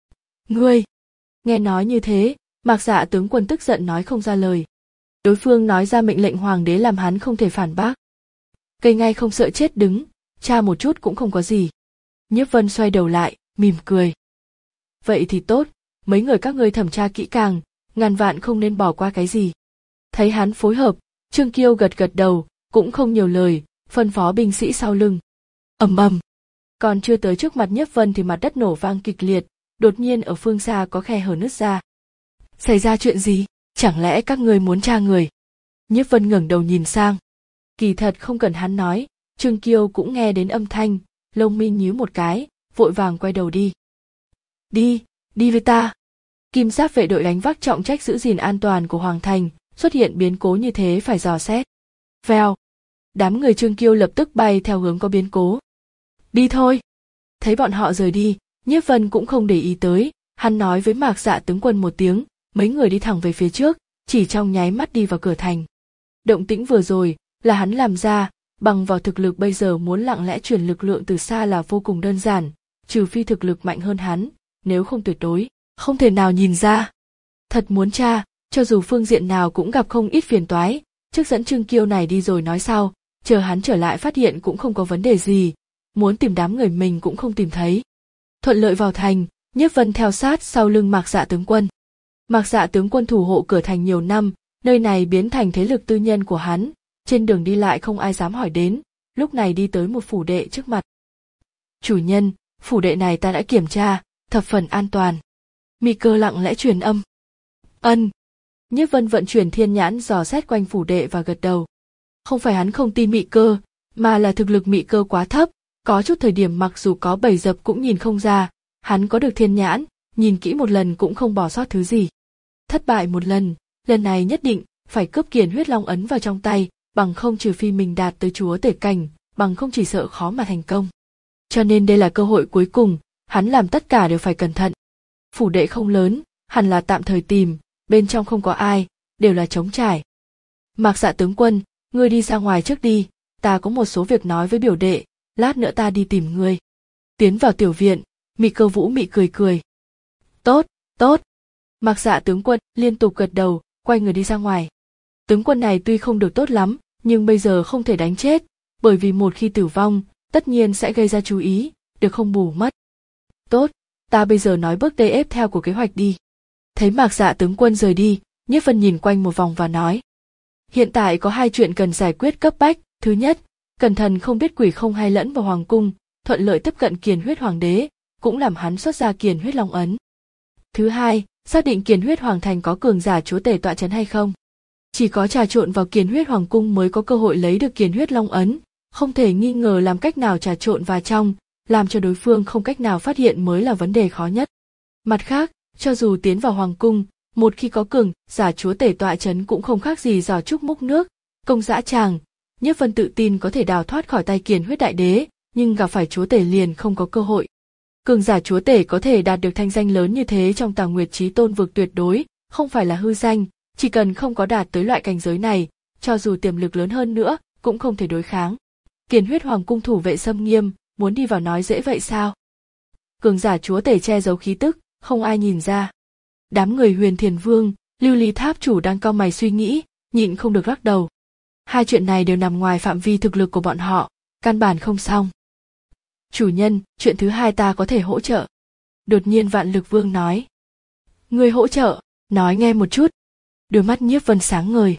Ngươi! Nghe nói như thế, Mạc Dạ tướng quân tức giận nói không ra lời. Đối phương nói ra mệnh lệnh hoàng đế làm hắn không thể phản bác. Cây ngay không sợ chết đứng, tra một chút cũng không có gì. Nhiếp Vân xoay đầu lại, mỉm cười. Vậy thì tốt, mấy người các ngươi thẩm tra kỹ càng, ngàn vạn không nên bỏ qua cái gì. Thấy hắn phối hợp, Trương Kiêu gật gật đầu, cũng không nhiều lời, phân phó binh sĩ sau lưng. Ầm ầm. Còn chưa tới trước mặt Nhiếp Vân thì mặt đất nổ vang kịch liệt, đột nhiên ở phương xa có khe hở nứt ra. Xảy ra chuyện gì? Chẳng lẽ các ngươi muốn tra người? Nhiếp Vân ngẩng đầu nhìn sang. Kỳ thật không cần hắn nói, Trương Kiêu cũng nghe đến âm thanh, lông mi nhíu một cái, vội vàng quay đầu đi. Đi, đi với ta. Kim giáp vệ đội gánh vác trọng trách giữ gìn an toàn của Hoàng Thành, xuất hiện biến cố như thế phải dò xét. Vèo. Đám người Trương Kiêu lập tức bay theo hướng có biến cố. Đi thôi. Thấy bọn họ rời đi, Nhiếp Vân cũng không để ý tới, hắn nói với Mạc Dạ tướng quân một tiếng, mấy người đi thẳng về phía trước, chỉ trong nháy mắt đi vào cửa thành. Động tĩnh vừa rồi là hắn làm ra, bằng vào thực lực bây giờ muốn lặng lẽ truyền lực lượng từ xa là vô cùng đơn giản, trừ phi thực lực mạnh hơn hắn, nếu không tuyệt đối không thể nào nhìn ra. Thật muốn tra, cho dù phương diện nào cũng gặp không ít phiền toái, trước dẫn Trương Kiêu này đi rồi nói sau, chờ hắn trở lại phát hiện cũng không có vấn đề gì, muốn tìm đám người mình cũng không tìm thấy. Thuận lợi vào thành, Nhiếp Vân theo sát sau lưng Mạc Dạ tướng quân. Mạc Dạ tướng quân thủ hộ cửa thành nhiều năm, nơi này biến thành thế lực tư nhân của hắn, trên đường đi lại không ai dám hỏi đến, lúc này đi tới một phủ đệ trước mặt. Chủ nhân, phủ đệ này ta đã kiểm tra, thập phần an toàn. Mị Cơ lặng lẽ truyền âm. Ân. Nhiếp Vân vận chuyển thiên nhãn dò xét quanh phủ đệ và gật đầu. Không phải hắn không tin Mị Cơ, mà là thực lực Mị Cơ quá thấp, có chút thời điểm mặc dù có bầy dập cũng nhìn không ra, hắn có được thiên nhãn, nhìn kỹ một lần cũng không bỏ sót thứ gì. Thất bại một lần, lần này nhất định phải cướp Kiền Huyết Long ấn vào trong tay, bằng không trừ phi mình đạt tới chúa tể cảnh, bằng không chỉ sợ khó mà thành công. Cho nên đây là cơ hội cuối cùng, hắn làm tất cả đều phải cẩn thận. Phủ đệ không lớn, hẳn là tạm thời tìm, bên trong không có ai, đều là trống trải. Mạc Dạ tướng quân, ngươi đi ra ngoài trước đi, ta có một số việc nói với biểu đệ, lát nữa ta đi tìm ngươi. Tiến vào tiểu viện, Mị Cơ Vũ mị cười cười. Tốt, tốt. Mạc Dạ tướng quân liên tục gật đầu, quay người đi ra ngoài. Tướng quân này tuy không được tốt lắm, nhưng bây giờ không thể đánh chết, bởi vì một khi tử vong, tất nhiên sẽ gây ra chú ý, được không bù mất. Tốt, ta bây giờ nói bước tiếp theo của kế hoạch đi. Thấy Mạc Dạ tướng quân rời đi, Nhiếp Vân nhìn quanh một vòng và nói. Hiện tại có hai chuyện cần giải quyết cấp bách. Thứ nhất, cẩn thận không biết quỷ không hay lẫn vào hoàng cung, thuận lợi tiếp cận Kiền Huyết Hoàng đế, cũng làm hắn xuất ra Kiền Huyết Long ấn. Thứ hai, xác định Kiền Huyết Hoàng thành có cường giả chúa tể tọa trấn hay không. Chỉ có trà trộn vào Kiền Huyết Hoàng cung mới có cơ hội lấy được Kiền Huyết Long ấn, không thể nghi ngờ làm cách nào trà trộn vào trong, làm cho đối phương không cách nào phát hiện mới là vấn đề khó nhất. Mặt khác, cho dù tiến vào hoàng cung, một khi có cường giả chúa tể tọa trấn cũng không khác gì giỏ trúc múc nước, công dã tràng. Nhiếp Vân tự tin có thể đào thoát khỏi tay Kiền Huyết đại đế, nhưng gặp phải chúa tể liền không có cơ hội. Cường giả chúa tể có thể đạt được thanh danh lớn như thế trong Tà Nguyệt Chí Tôn vực tuyệt đối không phải là hư danh, chỉ cần không có đạt tới loại cảnh giới này, cho dù tiềm lực lớn hơn nữa cũng không thể đối kháng. Kiền Huyết Hoàng cung thủ vệ xâm nghiêm, muốn đi vào nói dễ vậy sao? Cường giả chúa tể che giấu khí tức, không ai nhìn ra. Đám người Huyền Thiền Vương, Lưu Ly Tháp chủ đang cau mày suy nghĩ, nhịn không được lắc đầu. Hai chuyện này đều nằm ngoài phạm vi thực lực của bọn họ, căn bản không xong. Chủ nhân, chuyện thứ hai ta có thể hỗ trợ. Đột nhiên Vạn Lực Vương nói. Người hỗ trợ, nói nghe một chút. Đôi mắt Nhiếp Vân sáng ngời.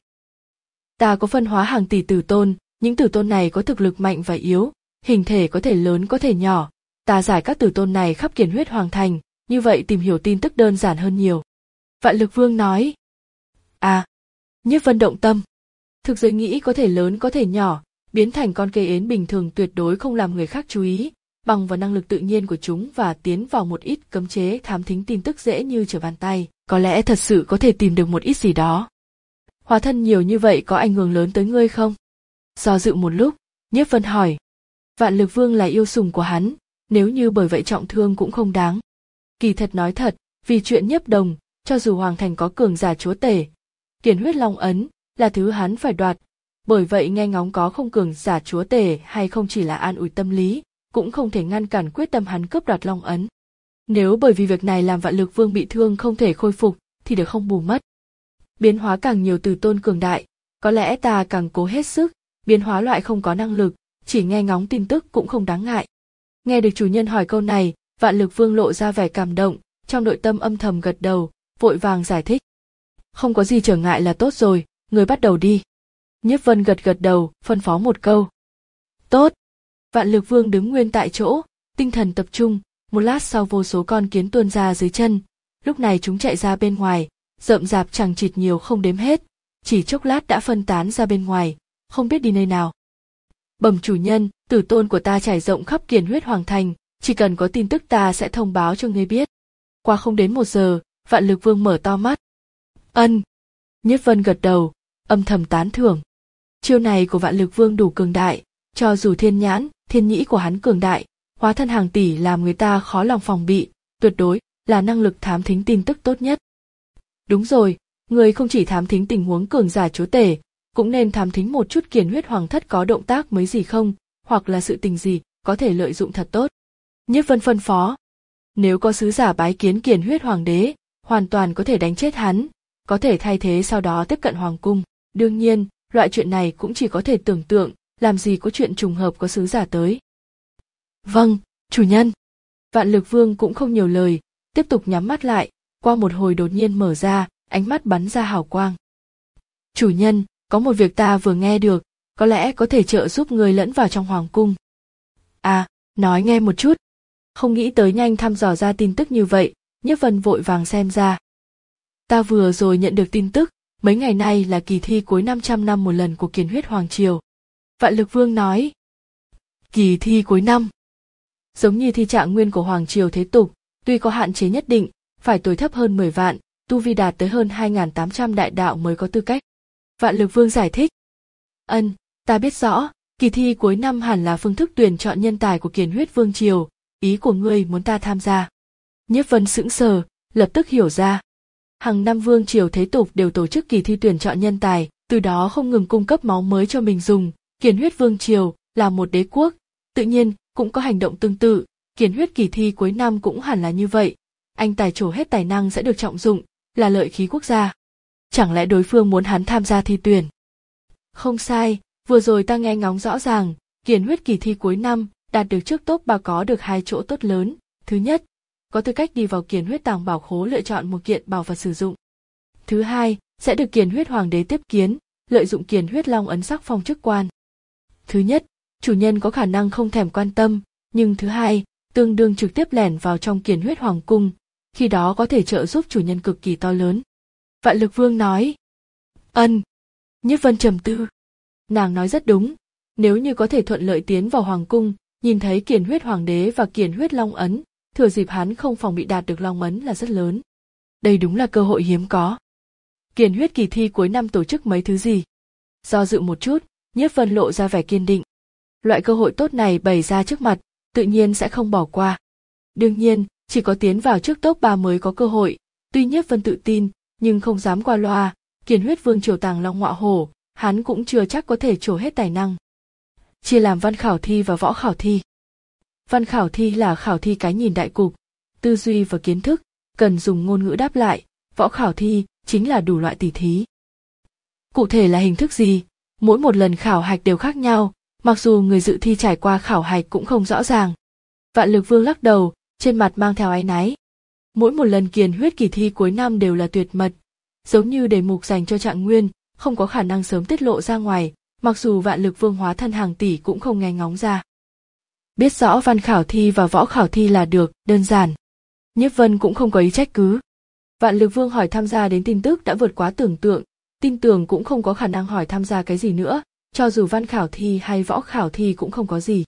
Ta có phân hóa hàng tỷ tử tôn, những tử tôn này có thực lực mạnh và yếu, hình thể có thể lớn có thể nhỏ. Ta giải các tử tôn này khắp Kiền Huyết Hoàng thành, như vậy tìm hiểu tin tức đơn giản hơn nhiều. Vạn Lực Vương nói. À, Nhiếp Vân động tâm. Thực giới nghĩ có thể lớn có thể nhỏ, biến thành con cây ến bình thường tuyệt đối không làm người khác chú ý, bằng vào năng lực tự nhiên của chúng và tiến vào một ít cấm chế thám thính tin tức dễ như trở bàn tay, có lẽ thật sự có thể tìm được một ít gì đó. Hóa thân nhiều như vậy có ảnh hưởng lớn tới ngươi không? Do dự một lúc, Nhiếp Vân hỏi. Vạn Lực Vương là yêu sủng của hắn, nếu như bởi vậy trọng thương cũng không đáng. Kỳ thật nói thật, vì chuyện Nhiếp Đồng, cho dù hoàng thành có cường giả chúa tể, Kiền Huyết Long ấn là thứ hắn phải đoạt, bởi vậy nghe ngóng có không cường giả chúa tể hay không chỉ là an ủi tâm lý, cũng không thể ngăn cản quyết tâm hắn cướp đoạt Long ấn. Nếu bởi vì việc này làm Vạn Lực Vương bị thương không thể khôi phục, thì được không bù mất. Biến hóa càng nhiều từ tôn cường đại, có lẽ ta càng cố hết sức, biến hóa loại không có năng lực, chỉ nghe ngóng tin tức cũng không đáng ngại. Nghe được chủ nhân hỏi câu này, Vạn Lực Vương lộ ra vẻ cảm động, trong nội tâm âm thầm gật đầu, vội vàng giải thích. Không có gì trở ngại là tốt rồi, người bắt đầu đi. Nhiếp Vân gật gật đầu, phân phó một câu. Tốt. Vạn Lực Vương đứng nguyên tại chỗ, tinh thần tập trung, một lát sau vô số con kiến tuôn ra dưới chân, lúc này chúng chạy ra bên ngoài, rậm rạp chằng chịt nhiều không đếm hết, chỉ chốc lát đã phân tán ra bên ngoài, không biết đi nơi nào. Bẩm chủ nhân, tử tôn của ta trải rộng khắp Kiền Huyết Hoàng thành, chỉ cần có tin tức ta sẽ thông báo cho ngươi biết. Qua không đến một giờ, Vạn Lực Vương mở to mắt. Ân. Nhiếp Vân gật đầu, âm thầm tán thưởng. Chiêu này của Vạn Lực Vương đủ cường đại, cho dù thiên nhãn, thiên nhĩ của hắn cường đại, hóa thân hàng tỷ làm người ta khó lòng phòng bị, tuyệt đối là năng lực thám thính tin tức tốt nhất. Đúng rồi, người không chỉ thám thính tình huống cường giả chúa tể, cũng nên thám thính một chút Kiền Huyết Hoàng thất có động tác mới gì không, hoặc là sự tình gì có thể lợi dụng thật tốt. Nhiếp Vân phân phó, nếu có sứ giả bái kiến Kiền Huyết Hoàng đế, hoàn toàn có thể đánh chết hắn, có thể thay thế sau đó tiếp cận hoàng cung. Đương nhiên, loại chuyện này cũng chỉ có thể tưởng tượng, làm gì có chuyện trùng hợp có sứ giả tới. Vâng, chủ nhân. Vạn Lực Vương cũng không nhiều lời, tiếp tục nhắm mắt lại, qua một hồi đột nhiên mở ra, ánh mắt bắn ra hào quang. Chủ nhân, có một việc ta vừa nghe được, có lẽ có thể trợ giúp người lẫn vào trong hoàng cung. À, nói nghe một chút. Không nghĩ tới nhanh thăm dò ra tin tức như vậy, Nhiếp Vân vội vàng xem ra. Ta vừa rồi nhận được tin tức, mấy ngày nay là kỳ thi cuối năm trăm năm một lần của Kiền Huyết Hoàng triều. Vạn Lực Vương nói. Kỳ thi cuối năm. Giống như thi trạng nguyên của Hoàng triều thế tục, tuy có hạn chế nhất định, phải tuổi thấp hơn mười vạn, tu vi đạt tới hơn hai nghìn tám trăm đại đạo mới có tư cách. Vạn Lực Vương giải thích. Ân, ta biết rõ, kỳ thi cuối năm hẳn là phương thức tuyển chọn nhân tài của Kiền Huyết Vương triều, ý của ngươi muốn ta tham gia. Nhiếp Vân sững sờ, lập tức hiểu ra. Hàng năm vương triều thế tục đều tổ chức kỳ thi tuyển chọn nhân tài, từ đó không ngừng cung cấp máu mới cho mình dùng. Kiền Huyết Vương triều là một đế quốc, tự nhiên cũng có hành động tương tự. Kiền Huyết kỳ thi cuối năm cũng hẳn là như vậy. Anh tài trổ hết tài năng sẽ được trọng dụng, là lợi khí quốc gia. Chẳng lẽ đối phương muốn hắn tham gia thi tuyển? Không sai, vừa rồi ta nghe ngóng rõ ràng, Kiền Huyết kỳ thi cuối năm đạt được trước top ba có được hai chỗ tốt lớn. Thứ nhất, có tư cách đi vào Kiền Huyết tàng bảo khố lựa chọn một kiện bảo vật sử dụng. Thứ hai, sẽ được Kiền Huyết Hoàng đế tiếp kiến, lợi dụng Kiền Huyết Long ấn sắc phong chức quan. Thứ nhất, chủ nhân có khả năng không thèm quan tâm, nhưng thứ hai, tương đương trực tiếp lẻn vào trong Kiền Huyết Hoàng cung, khi đó có thể trợ giúp chủ nhân cực kỳ to lớn. Vạn Lực Vương nói. Ân. Nhiếp Vân trầm tư. Nàng nói rất đúng, nếu như có thể thuận lợi tiến vào hoàng cung, nhìn thấy Kiền Huyết Hoàng đế và Kiền Huyết Long ấn, thừa dịp hắn không phòng bị đạt được Long ấn là rất lớn. Đây đúng là cơ hội hiếm có. Kiền Huyết kỳ thi cuối năm tổ chức mấy thứ gì? Do dự một chút, Nhiếp Vân lộ ra vẻ kiên định. Loại cơ hội tốt này bày ra trước mặt, tự nhiên sẽ không bỏ qua. Đương nhiên, chỉ có tiến vào trước top ba mới có cơ hội, tuy Nhiếp Vân tự tin, nhưng không dám qua loa, Kiền Huyết Vương triều tàng long ngọa hổ, hắn cũng chưa chắc có thể trổ hết tài năng. Chia làm văn khảo thi và võ khảo thi. Văn khảo thi là khảo thi cái nhìn đại cục, tư duy và kiến thức, cần dùng ngôn ngữ đáp lại, võ khảo thi chính là đủ loại tỉ thí. Cụ thể là hình thức gì, mỗi một lần khảo hạch đều khác nhau, mặc dù người dự thi trải qua khảo hạch cũng không rõ ràng. Vạn Lực Vương lắc đầu, trên mặt mang theo áy náy. Mỗi một lần Kiền Huyết kỳ thi cuối năm đều là tuyệt mật, giống như đề mục dành cho trạng nguyên, không có khả năng sớm tiết lộ ra ngoài, mặc dù Vạn Lực Vương hóa thân hàng tỷ cũng không nghe ngóng ra. Biết rõ văn khảo thi và võ khảo thi là được, đơn giản. Nhiếp Vân cũng không có ý trách cứ. Vạn Lực Vương hỏi tham gia đến tin tức đã vượt quá tưởng tượng, tin tưởng cũng không có khả năng hỏi tham gia cái gì nữa, cho dù văn khảo thi hay võ khảo thi cũng không có gì.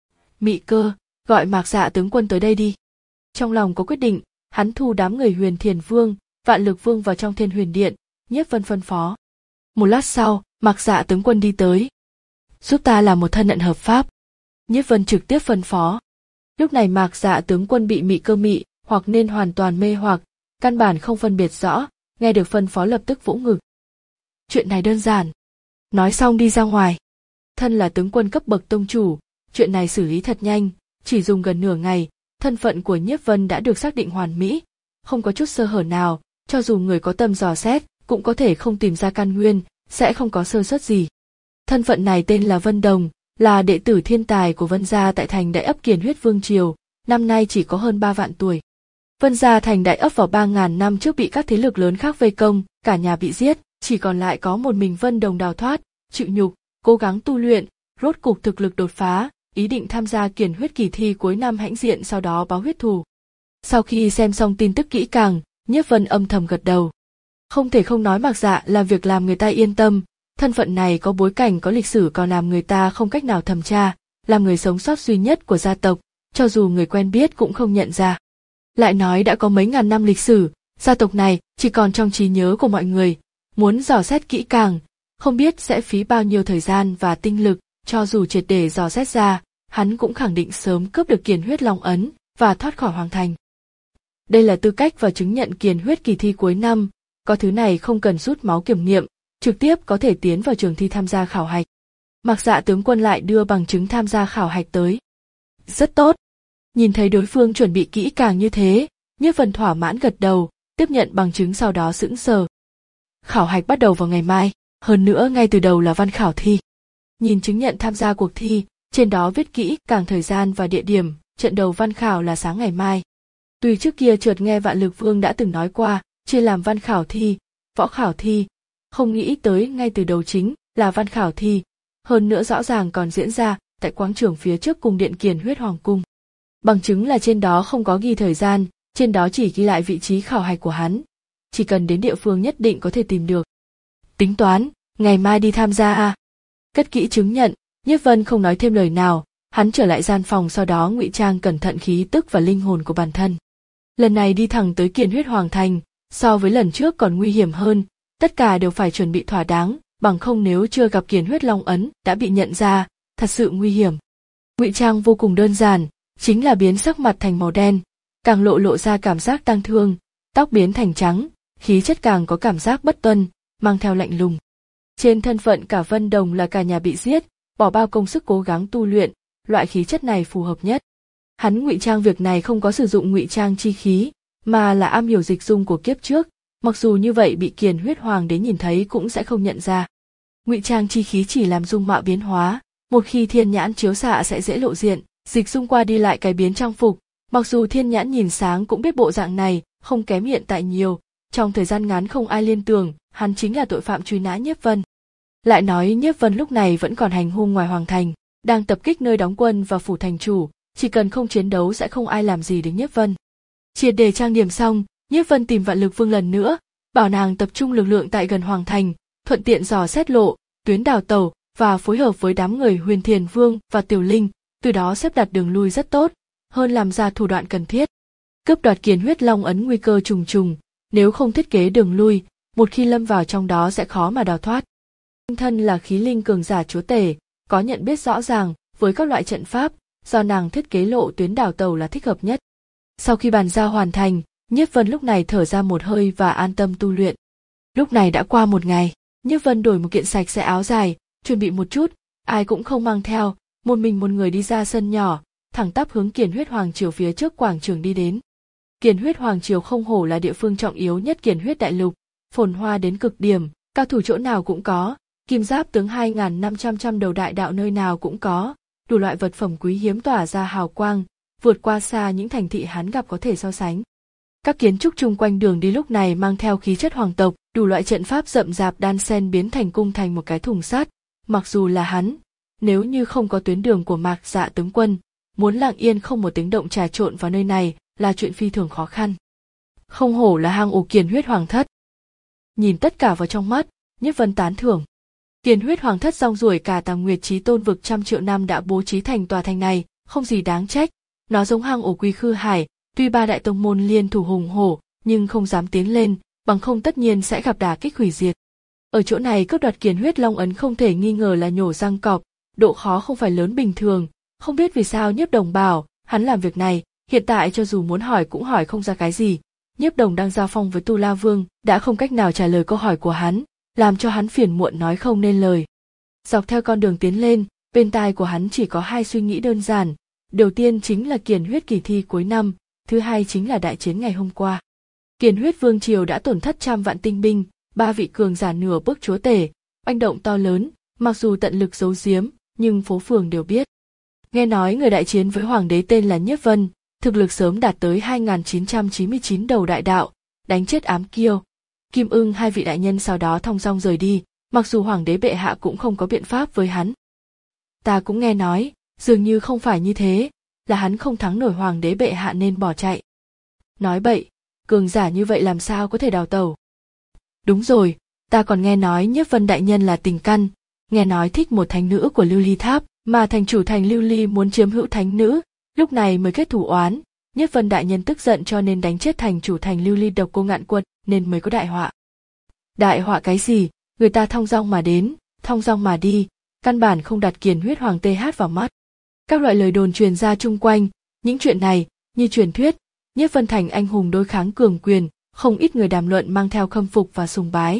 Mị Cơ, gọi Mạc Dạ tướng quân tới đây đi. Trong lòng có quyết định, hắn thu đám người Huyền Thiền Vương, Vạn Lực Vương vào trong Thiên Huyền Điện, Nhiếp Vân phân phó. Một lát sau, Mạc Dạ tướng quân đi tới. Giúp ta làm một thân nhận hợp pháp. Nhiếp Vân trực tiếp phân phó. Lúc này Mạc Dạ tướng quân bị Mị Cơ mị, hoặc nên hoàn toàn mê hoặc, căn bản không phân biệt rõ, nghe được phân phó lập tức vỗ ngực. Chuyện này đơn giản. Nói xong đi ra ngoài. Thân là tướng quân cấp bậc tông chủ, chuyện này xử lý thật nhanh, chỉ dùng gần nửa ngày, thân phận của Nhiếp Vân đã được xác định hoàn mỹ, không có chút sơ hở nào, cho dù người có tâm dò xét, cũng có thể không tìm ra căn nguyên, sẽ không có sơ suất gì. Thân phận này tên là Vân Đồng, là đệ tử thiên tài của Vân gia tại thành Đại Ấp Kiền Huyết Vương triều, năm nay chỉ có hơn ba vạn tuổi. Vân gia thành Đại Ấp vào ba ngàn năm trước bị các thế lực lớn khác vây công, cả nhà bị giết, chỉ còn lại có một mình Vân Đồng đào thoát, chịu nhục, cố gắng tu luyện, rốt cục thực lực đột phá, ý định tham gia Kiền Huyết kỳ thi cuối năm hãnh diện sau đó báo huyết thù. Sau khi xem xong tin tức kỹ càng, Nhiếp Vân âm thầm gật đầu. Không thể không nói Mạc Dạ là việc làm người ta yên tâm, thân phận này có bối cảnh có lịch sử còn làm người ta không cách nào thẩm tra, làm người sống sót duy nhất của gia tộc, cho dù người quen biết cũng không nhận ra. Lại nói đã có mấy ngàn năm lịch sử, gia tộc này chỉ còn trong trí nhớ của mọi người, muốn dò xét kỹ càng, không biết sẽ phí bao nhiêu thời gian và tinh lực, cho dù triệt để dò xét ra, hắn cũng khẳng định sớm cướp được kiền huyết long ấn và thoát khỏi hoàng thành. Đây là tư cách và chứng nhận kiền huyết kỳ thi cuối năm, có thứ này không cần rút máu kiểm nghiệm, trực tiếp có thể tiến vào trường thi tham gia khảo hạch. Mạc Dạ tướng quân lại đưa bằng chứng tham gia khảo hạch tới. Rất tốt. Nhìn thấy đối phương chuẩn bị kỹ càng như thế, Nhiếp Vân thỏa mãn gật đầu, tiếp nhận bằng chứng sau đó sững sờ. Khảo hạch bắt đầu vào ngày mai, hơn nữa ngay từ đầu là văn khảo thi. Nhìn chứng nhận tham gia cuộc thi, trên đó viết kỹ càng thời gian và địa điểm, trận đầu văn khảo là sáng ngày mai. Tuy trước kia chợt nghe Vạn Lực Vương đã từng nói qua, chia làm văn khảo thi, võ khảo thi, không nghĩ tới ngay từ đầu chính là văn khảo thi, hơn nữa rõ ràng còn diễn ra tại quảng trường phía trước cung điện Kiền Huyết Hoàng cung. Bằng chứng là trên đó không có ghi thời gian, trên đó chỉ ghi lại vị trí khảo hạch của hắn, chỉ cần đến địa phương nhất định có thể tìm được. Tính toán, ngày mai đi tham gia à? Cất kỹ chứng nhận, Nhiếp Vân không nói thêm lời nào, hắn trở lại gian phòng sau đó ngụy trang cẩn thận khí tức và linh hồn của bản thân. Lần này đi thẳng tới Kiền Huyết Hoàng thành, so với lần trước còn nguy hiểm hơn, tất cả đều phải chuẩn bị thỏa đáng, bằng không nếu chưa gặp Kiền Huyết Long ấn đã bị nhận ra, thật sự nguy hiểm. Ngụy trang vô cùng đơn giản, chính là biến sắc mặt thành màu đen, càng lộ lộ ra cảm giác tang thương, tóc biến thành trắng, khí chất càng có cảm giác bất tuân, mang theo lạnh lùng. Trên thân phận cả Vân Đồng là cả nhà bị giết, bỏ bao công sức cố gắng tu luyện, loại khí chất này phù hợp nhất. Hắn ngụy trang việc này không có sử dụng ngụy trang chi khí, mà là am hiểu dịch dung của kiếp trước, mặc dù như vậy bị Kiền Huyết Hoàng đế nhìn thấy cũng sẽ không nhận ra. Ngụy trang chi khí chỉ làm dung mạo biến hóa, một khi thiên nhãn chiếu xạ sẽ dễ lộ diện, dịch dung qua đi lại cái biến trang phục, mặc dù thiên nhãn nhìn sáng cũng biết bộ dạng này, không kém hiện tại nhiều, trong thời gian ngắn không ai liên tưởng, hắn chính là tội phạm truy nã Nhiếp Vân. Lại nói Nhiếp Vân lúc này vẫn còn hành hung ngoài hoàng thành, đang tập kích nơi đóng quân và phủ thành chủ, chỉ cần không chiến đấu sẽ không ai làm gì đến Nhiếp Vân. Triệt để trang điểm xong, Nhiếp Vân tìm Vạn Lực Vương lần nữa, bảo nàng tập trung lực lượng tại gần hoàng thành, thuận tiện dò xét lộ, tuyến đào tẩu và phối hợp với đám người Huyền Thiền Vương và Tiểu Linh, từ đó xếp đặt đường lui rất tốt, hơn làm ra thủ đoạn cần thiết. Cướp đoạt Kiền Huyết Long ấn nguy cơ trùng trùng, nếu không thiết kế đường lui, một khi lâm vào trong đó sẽ khó mà đào thoát. Thân là khí linh cường giả chúa tể, có nhận biết rõ ràng với các loại trận pháp, do nàng thiết kế lộ tuyến đào tẩu là thích hợp nhất. Sau khi bàn giao hoàn thành, Nhiếp Vân lúc này thở ra một hơi và an tâm tu luyện. Lúc này đã qua một ngày, Nhiếp Vân đổi một kiện sạch sẽ áo dài, chuẩn bị một chút, ai cũng không mang theo, một mình một người đi ra sân nhỏ, thẳng tắp hướng Kiền Huyết Hoàng triều phía trước quảng trường đi đến. Kiền Huyết Hoàng triều không hổ là địa phương trọng yếu nhất Kiền Huyết đại lục, phồn hoa đến cực điểm, cao thủ chỗ nào cũng có, kim giáp tướng hai nghìn năm trăm trăm đầu đại đạo nơi nào cũng có, đủ loại vật phẩm quý hiếm tỏa ra hào quang, vượt qua xa những thành thị hắn gặp có thể so sánh. Các kiến trúc chung quanh đường đi lúc này mang theo khí chất hoàng tộc, đủ loại trận pháp rậm rạp đan xen biến thành cung thành một cái thùng sắt, mặc dù là hắn, nếu như không có tuyến đường của Mạc Dạ tướng quân, muốn lặng yên không một tiếng động trà trộn vào nơi này là chuyện phi thường khó khăn. Không hổ là hang ổ Kiền Huyết Hoàng thất. Nhìn tất cả vào trong mắt, Nhiếp Vân tán thưởng. Kiền Huyết Hoàng thất rong ruổi cả Tàng Nguyệt Chí Tôn vực trăm triệu năm đã bố trí thành tòa thành này, không gì đáng trách. Nó giống hang ổ Quy Khư Hải, tuy ba đại tông môn liên thủ hùng hổ, nhưng không dám tiến lên, bằng không tất nhiên sẽ gặp đả kích hủy diệt. Ở chỗ này cướp đoạt Kiền Huyết Long ấn không thể nghi ngờ là nhổ răng cọp, độ khó không phải lớn bình thường. Không biết vì sao Nhiếp Đồng bảo hắn làm việc này, hiện tại cho dù muốn hỏi cũng hỏi không ra cái gì. Nhiếp Đồng đang giao phong với Tu La Vương, đã không cách nào trả lời câu hỏi của hắn, làm cho hắn phiền muộn nói không nên lời. Dọc theo con đường tiến lên, bên tai của hắn chỉ có hai suy nghĩ đơn giản. Đầu tiên chính là Kiền Huyết kỳ thi cuối năm, thứ hai chính là đại chiến ngày hôm qua. Kiền Huyết Vương triều đã tổn thất trăm vạn tinh binh, ba vị cường giả nửa bước chúa tể, oanh động to lớn, mặc dù tận lực giấu giếm, nhưng phố phường đều biết. Nghe nói người đại chiến với hoàng đế tên là Nhiếp Vân, thực lực sớm đạt tới hai nghìn chín trăm chín mươi chín đầu đại đạo, đánh chết Ám Kiêu, Kim Ưng hai vị đại nhân sau đó thong dong rời đi, mặc dù hoàng đế bệ hạ cũng không có biện pháp với hắn. Ta cũng nghe nói, dường như không phải như thế, là hắn không thắng nổi hoàng đế bệ hạ nên bỏ chạy. Nói bậy, cường giả như vậy làm sao có thể đào tẩu? Đúng rồi, ta còn nghe nói Nhiếp Vân đại nhân là tình căn, nghe nói thích một thánh nữ của Lưu Ly Tháp, mà thành chủ thành Lưu Ly muốn chiếm hữu thánh nữ, lúc này mới kết thủ oán. Nhiếp Vân đại nhân tức giận cho nên đánh chết thành chủ thành Lưu Ly Độc Cô Ngạn Quân, nên mới có đại họa. Đại họa cái gì? Người ta thong dong mà đến, thong dong mà đi, căn bản không đặt Kiền Huyết Hoàng th vào mắt. Các loại lời đồn truyền ra chung quanh, những chuyện này, như truyền thuyết, Nhiếp Vân thành anh hùng đối kháng cường quyền, không ít người đàm luận mang theo khâm phục và sùng bái.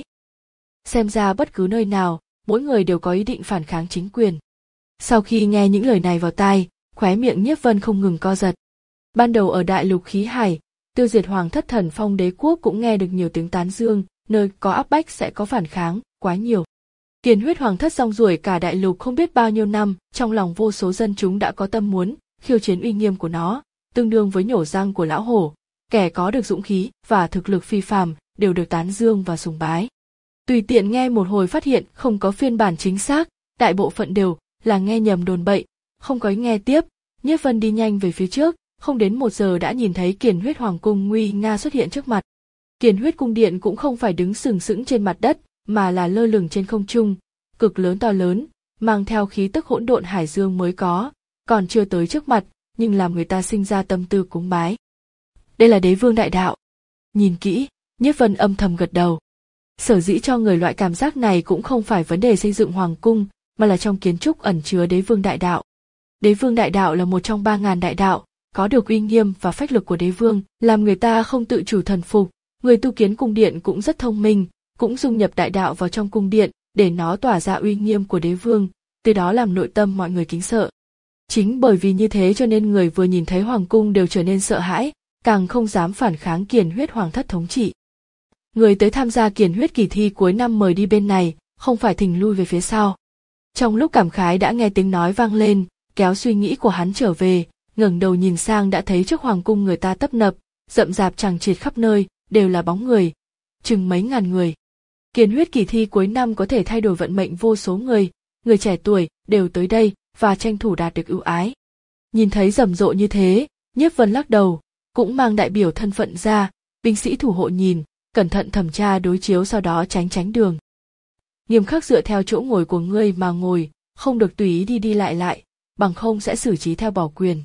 Xem ra bất cứ nơi nào, mỗi người đều có ý định phản kháng chính quyền. Sau khi nghe những lời này vào tai, khóe miệng Nhiếp Vân không ngừng co giật. Ban đầu ở đại lục khí hải, tiêu diệt Hoàng thất Thần Phong đế quốc cũng nghe được nhiều tiếng tán dương, nơi có áp bách sẽ có phản kháng, quá nhiều. Kiền huyết Hoàng thất rong ruổi cả đại lục không biết bao nhiêu năm, trong lòng vô số dân chúng đã có tâm muốn khiêu chiến uy nghiêm của nó, tương đương với nhổ răng của lão hổ. Kẻ có được dũng khí và thực lực phi phàm đều được tán dương và sùng bái. Tùy tiện nghe một hồi phát hiện không có phiên bản chính xác, đại bộ phận đều là nghe nhầm đồn bậy, không có ý nghe tiếp. Nhiếp Vân đi nhanh về phía trước, không đến một giờ đã nhìn thấy Kiền huyết Hoàng cung nguy nga xuất hiện trước mặt. Kiền huyết cung điện cũng không phải đứng sừng sững trên mặt đất, mà là lơ lửng trên không trung, cực lớn to lớn, mang theo khí tức hỗn độn hải dương mới có, còn chưa tới trước mặt, nhưng làm người ta sinh ra tâm tư cúng bái. Đây là đế vương đại đạo. Nhìn kỹ, Nhiếp Vân âm thầm gật đầu. Sở dĩ cho người loại cảm giác này cũng không phải vấn đề xây dựng hoàng cung, mà là trong kiến trúc ẩn chứa đế vương đại đạo. Đế vương đại đạo là một trong ba ngàn đại đạo, có được uy nghiêm và phách lực của đế vương, làm người ta không tự chủ thần phục. Người tu kiến cung điện cũng rất thông minh, cũng dung nhập đại đạo vào trong cung điện, để nó tỏa ra uy nghiêm của đế vương, từ đó làm nội tâm mọi người kính sợ. Chính bởi vì như thế cho nên người vừa nhìn thấy hoàng cung đều trở nên sợ hãi, càng không dám phản kháng Kiền huyết Hoàng thất thống trị. Người tới tham gia Kiền huyết kỳ thi cuối năm mời đi bên này, không phải thình lui về phía sau. Trong lúc cảm khái đã nghe tiếng nói vang lên, kéo suy nghĩ của hắn trở về, ngẩng đầu nhìn sang đã thấy trước hoàng cung người ta tấp nập, rậm rạp chằng chịt khắp nơi, đều là bóng người, chừng mấy ngàn người. Kiền huyết kỳ thi cuối năm có thể thay đổi vận mệnh vô số người, người trẻ tuổi đều tới đây và tranh thủ đạt được ưu ái. Nhìn thấy rầm rộ như thế, Nhiếp Vân lắc đầu, cũng mang đại biểu thân phận ra, binh sĩ thủ hộ nhìn, cẩn thận thẩm tra đối chiếu sau đó tránh tránh đường. Nghiêm khắc dựa theo chỗ ngồi của ngươi mà ngồi, không được tùy ý đi đi lại lại, bằng không sẽ xử trí theo bỏ quyền.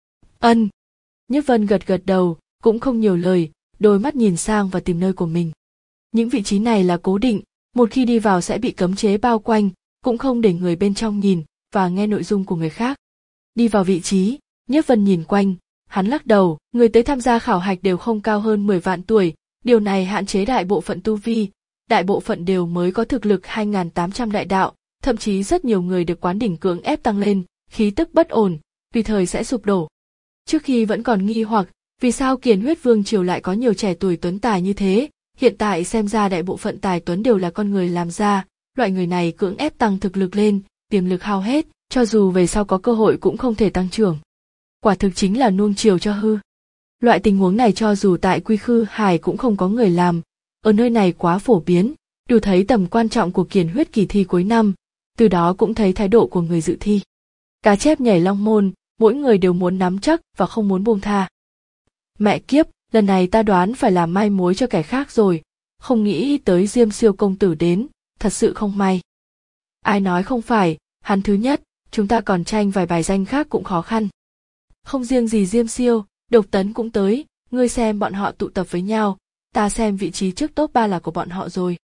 Ân. Nhiếp Vân gật gật đầu, cũng không nhiều lời, đôi mắt nhìn sang và tìm nơi của mình. Những vị trí này là cố định, một khi đi vào sẽ bị cấm chế bao quanh, cũng không để người bên trong nhìn và nghe nội dung của người khác. Đi vào vị trí, Nhiếp Vân nhìn quanh, hắn lắc đầu, người tới tham gia khảo hạch đều không cao hơn mười vạn tuổi, điều này hạn chế đại bộ phận tu vi, đại bộ phận đều mới có thực lực hai nghìn tám trăm đại đạo, thậm chí rất nhiều người được quán đỉnh cưỡng ép tăng lên, khí tức bất ổn, tùy thời sẽ sụp đổ. Trước khi vẫn còn nghi hoặc, vì sao Kiền huyết vương triều lại có nhiều trẻ tuổi tuấn tài như thế, hiện tại xem ra đại bộ phận tài tuấn đều là con người làm ra, loại người này cưỡng ép tăng thực lực lên, tiềm lực hao hết, cho dù về sau có cơ hội cũng không thể tăng trưởng. Quả thực chính là nuông chiều cho hư. Loại tình huống này cho dù tại Quy Khư Hải cũng không có người làm, ở nơi này quá phổ biến, đủ thấy tầm quan trọng của Kiền huyết kỳ thi cuối năm, từ đó cũng thấy thái độ của người dự thi. Cá chép nhảy long môn, mỗi người đều muốn nắm chắc và không muốn buông tha. Mẹ kiếp, lần này ta đoán phải làm mai mối cho kẻ khác rồi, không nghĩ tới Diêm Siêu công tử đến, thật sự không may. Ai nói không phải, hắn thứ nhất, chúng ta còn tranh vài bài danh khác cũng khó khăn. Không riêng gì Diêm Siêu, Độc Tấn cũng tới, ngươi xem bọn họ tụ tập với nhau, ta xem vị trí trước top ba là của bọn họ rồi.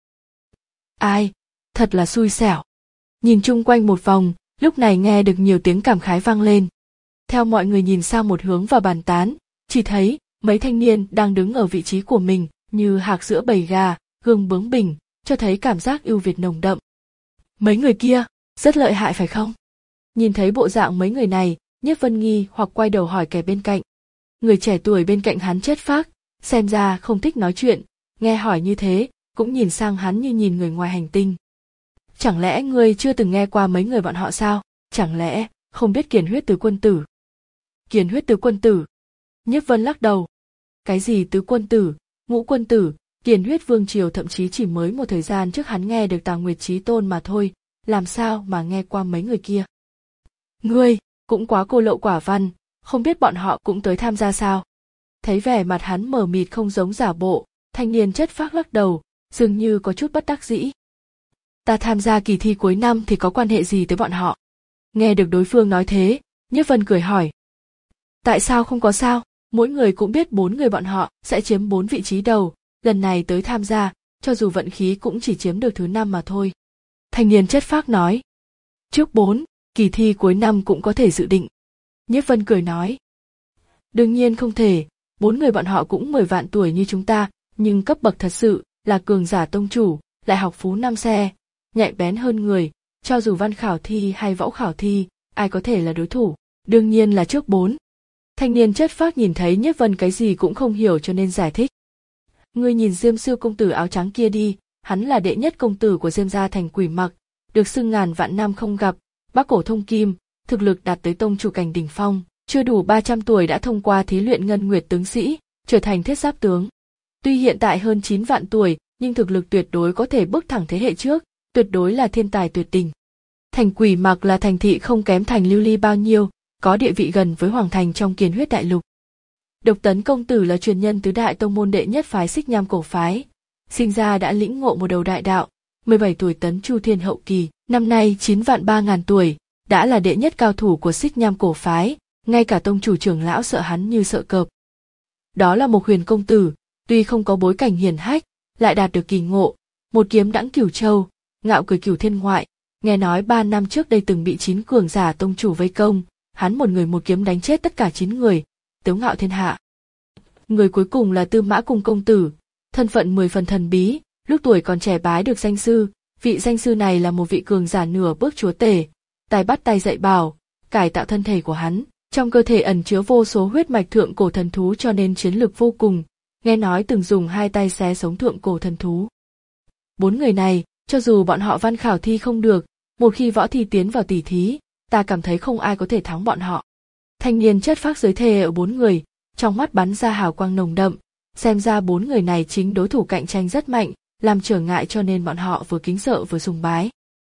Ai, thật là xui xẻo. Nhìn chung quanh một vòng, lúc này nghe được nhiều tiếng cảm khái vang lên. Theo mọi người nhìn sang một hướng và bàn tán, chỉ thấy mấy thanh niên đang đứng ở vị trí của mình, như hạc giữa bầy gà, gương bướng bỉnh, cho thấy cảm giác ưu việt nồng đậm. Mấy người kia, rất lợi hại phải không? Nhìn thấy bộ dạng mấy người này, Nhiếp Vân nghi hoặc quay đầu hỏi kẻ bên cạnh. Người trẻ tuổi bên cạnh hắn chất phác, xem ra không thích nói chuyện, nghe hỏi như thế, cũng nhìn sang hắn như nhìn người ngoài hành tinh. Chẳng lẽ ngươi chưa từng nghe qua mấy người bọn họ sao? Chẳng lẽ không biết Kiền huyết tứ quân tử? Kiền huyết tứ quân tử? Nhiếp Vân lắc đầu. Cái gì tứ quân tử, ngũ quân tử, Kiền huyết vương triều thậm chí chỉ mới một thời gian trước hắn nghe được Tào Nguyệt Chí Tôn mà thôi, làm sao mà nghe qua mấy người kia? Ngươi, cũng quá cô lậu quả văn, không biết bọn họ cũng tới tham gia sao? Thấy vẻ mặt hắn mờ mịt không giống giả bộ, thanh niên chất phác lắc đầu, dường như có chút bất đắc dĩ. Ta tham gia kỳ thi cuối năm thì có quan hệ gì tới bọn họ? Nghe được đối phương nói thế, Nhiếp Vân cười hỏi. Tại sao không có sao? Mỗi người cũng biết bốn người bọn họ sẽ chiếm bốn vị trí đầu, lần này tới tham gia, cho dù vận khí cũng chỉ chiếm được thứ năm mà thôi. Thanh niên chất phác nói. Trước bốn, kỳ thi cuối năm cũng có thể dự định. Nhiếp Vân cười nói. Đương nhiên không thể, bốn người bọn họ cũng mười vạn tuổi như chúng ta, nhưng cấp bậc thật sự là cường giả tông chủ, lại học phú năm xe, nhạy bén hơn người, cho dù văn khảo thi hay võ khảo thi, ai có thể là đối thủ, đương nhiên là trước bốn. Thanh niên chất phác nhìn thấy Nhiếp Vân cái gì cũng không hiểu cho nên giải thích. Ngươi nhìn Diêm Siêu công tử áo trắng kia đi, hắn là đệ nhất công tử của Diêm gia Thành Quỷ Mặc, được xưng ngàn vạn năm không gặp, bắc cổ thông kim, thực lực đạt tới tông chủ cảnh đỉnh phong, chưa đủ ba trăm tuổi đã thông qua thí luyện ngân nguyệt tướng sĩ, trở thành thiết giáp tướng. Tuy hiện tại hơn chín vạn tuổi, nhưng thực lực tuyệt đối có thể bước thẳng thế hệ trước, tuyệt đối là thiên tài tuyệt đỉnh. Thành Quỷ Mặc là thành thị không kém thành Lưu Ly bao nhiêu, có địa vị gần với hoàng thành trong Kiền Huyết Đại Lục. Độc Tấn công tử là truyền nhân tứ đại tông môn đệ nhất phái Xích Nham cổ phái, sinh ra đã lĩnh ngộ một đầu đại đạo, mười bảy tuổi tấn Chu Thiên hậu kỳ, năm nay chín vạn ba ngàn tuổi, đã là đệ nhất cao thủ của Xích Nham cổ phái, ngay cả tông chủ trưởng lão sợ hắn như sợ cọp. Đó là một huyền công tử, tuy không có bối cảnh hiển hách, lại đạt được kỳ ngộ, một kiếm đãng cửu châu, ngạo cười cửu thiên ngoại, nghe nói ba năm trước đây từng bị chín cường giả tông chủ vây công, hắn một người một kiếm đánh chết tất cả chín người, tếu ngạo thiên hạ. Người cuối cùng là Tư Mã Cung công tử, thân phận mười phần thần bí, lúc tuổi còn trẻ bái được danh sư, vị danh sư này là một vị cường giả nửa bước chúa tể, tài bắt tay dạy bảo, cải tạo thân thể của hắn, trong cơ thể ẩn chứa vô số huyết mạch thượng cổ thần thú cho nên chiến lực vô cùng, nghe nói từng dùng hai tay xé sống thượng cổ thần thú. Bốn người này, cho dù bọn họ văn khảo thi không được, một khi võ thi tiến vào tỷ thí, ta cảm thấy không ai có thể thắng bọn họ. Thanh niên chất phác dưới thề ở bốn người, trong mắt bắn ra hào quang nồng đậm, xem ra bốn người này chính đối thủ cạnh tranh rất mạnh, làm trở ngại cho nên bọn họ vừa kính sợ vừa sùng bái.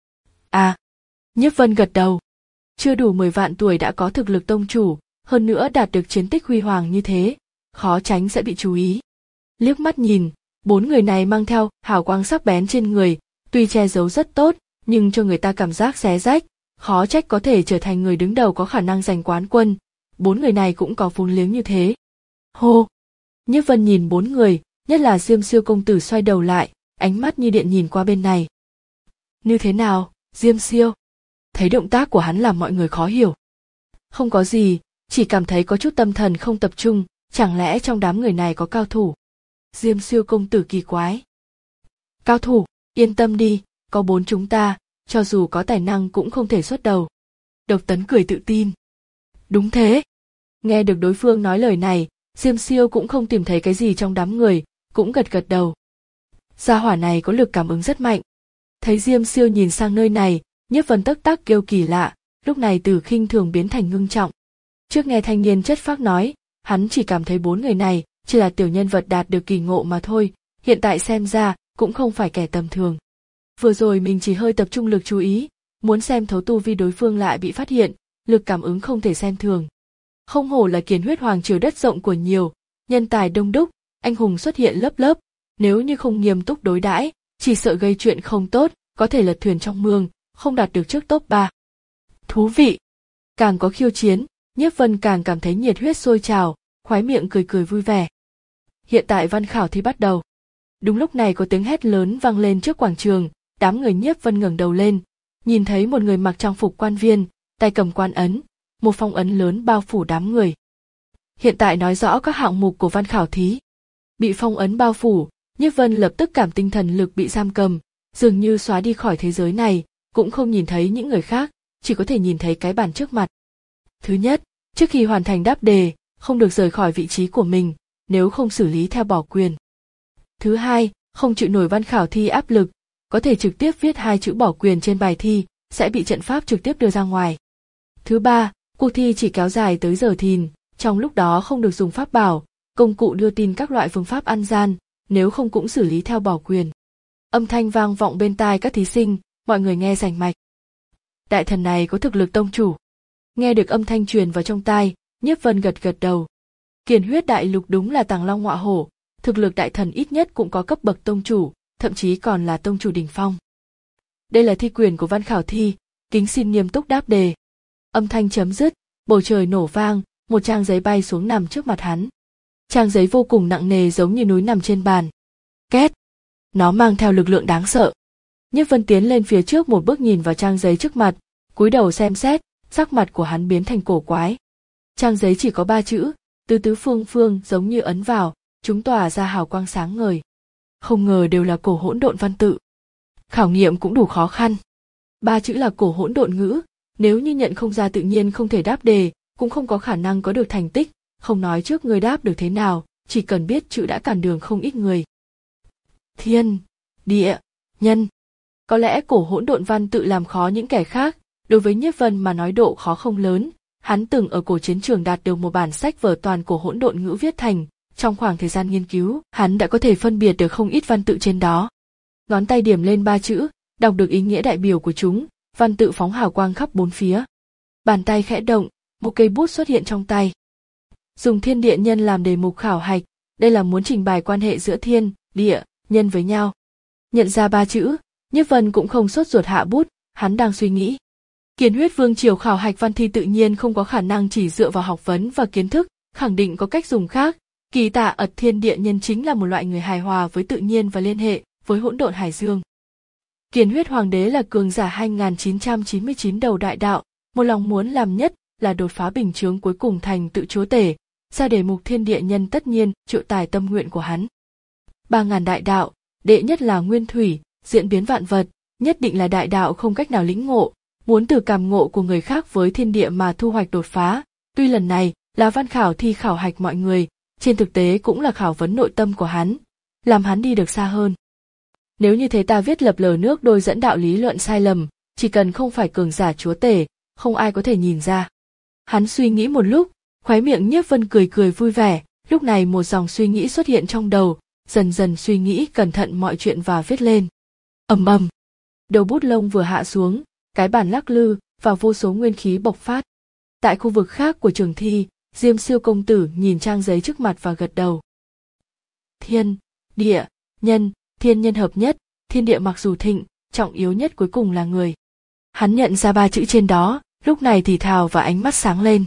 À, Nhiếp Vân gật đầu. Chưa đủ mười vạn tuổi đã có thực lực tông chủ, hơn nữa đạt được chiến tích huy hoàng như thế, khó tránh sẽ bị chú ý. Liếc mắt nhìn, bốn người này mang theo hào quang sắc bén trên người, tuy che giấu rất tốt, nhưng cho người ta cảm giác xé rách, khó trách có thể trở thành người đứng đầu có khả năng giành quán quân. Bốn người này cũng có vốn liếng như thế. Hô! Nhiếp Vân nhìn bốn người, nhất là Diêm Siêu công tử xoay đầu lại, ánh mắt như điện nhìn qua bên này. Như thế nào, Diêm Siêu? Thấy động tác của hắn làm mọi người khó hiểu. Không có gì, chỉ cảm thấy có chút tâm thần không tập trung, chẳng lẽ trong đám người này có cao thủ? Diêm Siêu công tử kỳ quái. Cao thủ, yên tâm đi, có bốn chúng ta, cho dù có tài năng cũng không thể xuất đầu. Độc Tấn cười tự tin. Đúng thế. Nghe được đối phương nói lời này, Diêm Siêu cũng không tìm thấy cái gì trong đám người, cũng gật gật đầu. Gia hỏa này có lực cảm ứng rất mạnh. Thấy Diêm Siêu nhìn sang nơi này, Nhiếp Vân tắc tắc kêu kỳ lạ, lúc này từ khinh thường biến thành ngưng trọng. Trước nghe thanh niên chất phác nói, hắn chỉ cảm thấy bốn người này chỉ là tiểu nhân vật đạt được kỳ ngộ mà thôi, hiện tại xem ra cũng không phải kẻ tầm thường. Vừa rồi mình chỉ hơi tập trung lực chú ý, muốn xem thấu tu vi đối phương lại bị phát hiện, lực cảm ứng không thể xem thường. Không hổ là Kiền Huyết Hoàng triều đất rộng của nhiều, nhân tài đông đúc, anh hùng xuất hiện lớp lớp, nếu như không nghiêm túc đối đãi, chỉ sợ gây chuyện không tốt, có thể lật thuyền trong mương, không đạt được trước top ba. Thú vị! Càng có khiêu chiến, Nhiếp Vân càng cảm thấy nhiệt huyết sôi trào, khoái miệng cười cười vui vẻ. Hiện tại văn khảo thi bắt đầu. Đúng lúc này có tiếng hét lớn vang lên trước quảng trường, đám người Nhiếp Vân ngẩng đầu lên, nhìn thấy một người mặc trang phục quan viên, tay cầm quan ấn, một phong ấn lớn bao phủ đám người. Hiện tại nói rõ các hạng mục của văn khảo thí. Bị phong ấn bao phủ, Nhiếp Vân lập tức cảm tinh thần lực bị giam cầm, dường như xóa đi khỏi thế giới này, cũng không nhìn thấy những người khác, chỉ có thể nhìn thấy cái bàn trước mặt. Thứ nhất, trước khi hoàn thành đáp đề, không được rời khỏi vị trí của mình, nếu không xử lý theo bỏ quyền. Thứ hai, không chịu nổi văn khảo thi áp lực, có thể trực tiếp viết hai chữ bỏ quyền trên bài thi, sẽ bị trận pháp trực tiếp đưa ra ngoài. Thứ ba, cuộc thi chỉ kéo dài tới giờ thìn, trong lúc đó không được dùng pháp bảo, công cụ đưa tin các loại phương pháp ăn gian, nếu không cũng xử lý theo bỏ quyền. Âm thanh vang vọng bên tai các thí sinh, mọi người nghe rành mạch. Đại thần này có thực lực tông chủ. Nghe được âm thanh truyền vào trong tai, Nhiếp Vân gật gật đầu. Kiền Huyết Đại Lục đúng là tàng long ngọa hổ, thực lực đại thần ít nhất cũng có cấp bậc tông chủ, thậm chí còn là tông chủ đỉnh phong. Đây là thi quyền của văn khảo thi, kính xin nghiêm túc đáp đề. Âm thanh chấm dứt, bầu trời nổ vang, một trang giấy bay xuống nằm trước mặt hắn. Trang giấy vô cùng nặng nề giống như núi nằm trên bàn. Két! Nó mang theo lực lượng đáng sợ. Nhiếp Vân tiến lên phía trước một bước nhìn vào trang giấy trước mặt, cúi đầu xem xét, sắc mặt của hắn biến thành cổ quái. Trang giấy chỉ có ba chữ, tứ tứ phương phương giống như ấn vào, chúng tỏa ra hào quang sáng ngời. Không ngờ đều là cổ hỗn độn văn tự. Khảo nghiệm cũng đủ khó khăn. Ba chữ là cổ hỗn độn ngữ, nếu như nhận không ra tự nhiên không thể đáp đề, cũng không có khả năng có được thành tích, không nói trước người đáp được thế nào, chỉ cần biết chữ đã cản đường không ít người. Thiên, địa, nhân. Có lẽ cổ hỗn độn văn tự làm khó những kẻ khác, đối với Nhiếp Vân mà nói độ khó không lớn, hắn từng ở cổ chiến trường đạt được một bản sách vở toàn cổ hỗn độn ngữ viết thành, trong khoảng thời gian nghiên cứu, hắn đã có thể phân biệt được không ít văn tự trên đó. Ngón tay điểm lên ba chữ, đọc được ý nghĩa đại biểu của chúng, văn tự phóng hào quang khắp bốn phía. Bàn tay khẽ động, một cây bút xuất hiện trong tay. Dùng thiên địa nhân làm đề mục khảo hạch, đây là muốn trình bày quan hệ giữa thiên, địa, nhân với nhau. Nhận ra ba chữ, Nhiếp Vân cũng không sốt ruột hạ bút, hắn đang suy nghĩ. Kiến Huyết Vương triều khảo hạch văn thi tự nhiên không có khả năng chỉ dựa vào học vấn và kiến thức, khẳng định có cách dùng khác. Kỳ tả ật thiên địa nhân chính là một loại người hài hòa với tự nhiên và liên hệ với hỗn độn hải dương. Kiến Huyết Hoàng đế là cường giả hai nghìn chín trăm chín mươi chín đầu đại đạo, một lòng muốn làm nhất là đột phá bình chướng cuối cùng thành tự chúa tể, ra đề mục thiên địa nhân tất nhiên triệu tài tâm nguyện của hắn. Ba ngàn đại đạo, đệ nhất là nguyên thủy, diễn biến vạn vật, nhất định là đại đạo không cách nào lĩnh ngộ, muốn từ cảm ngộ của người khác với thiên địa mà thu hoạch đột phá. Tuy lần này là văn khảo thi khảo hạch mọi người, trên thực tế cũng là khảo vấn nội tâm của hắn, làm hắn đi được xa hơn. Nếu như thế ta viết lập lờ nước đôi dẫn đạo lý luận sai lầm, chỉ cần không phải cường giả chúa tể, không ai có thể nhìn ra. Hắn suy nghĩ một lúc, khóe miệng Nhiếp Vân cười cười vui vẻ, lúc này một dòng suy nghĩ xuất hiện trong đầu, dần dần suy nghĩ cẩn thận mọi chuyện và viết lên. Ầm ầm, đầu bút lông vừa hạ xuống, cái bàn lắc lư và vô số nguyên khí bộc phát. Tại khu vực khác của trường thi, Diêm Siêu công tử nhìn trang giấy trước mặt và gật đầu. Thiên, địa, nhân, thiên nhân hợp nhất, thiên địa mặc dù thịnh, trọng yếu nhất cuối cùng là người. Hắn nhận ra ba chữ trên đó, lúc này thì thào và ánh mắt sáng lên.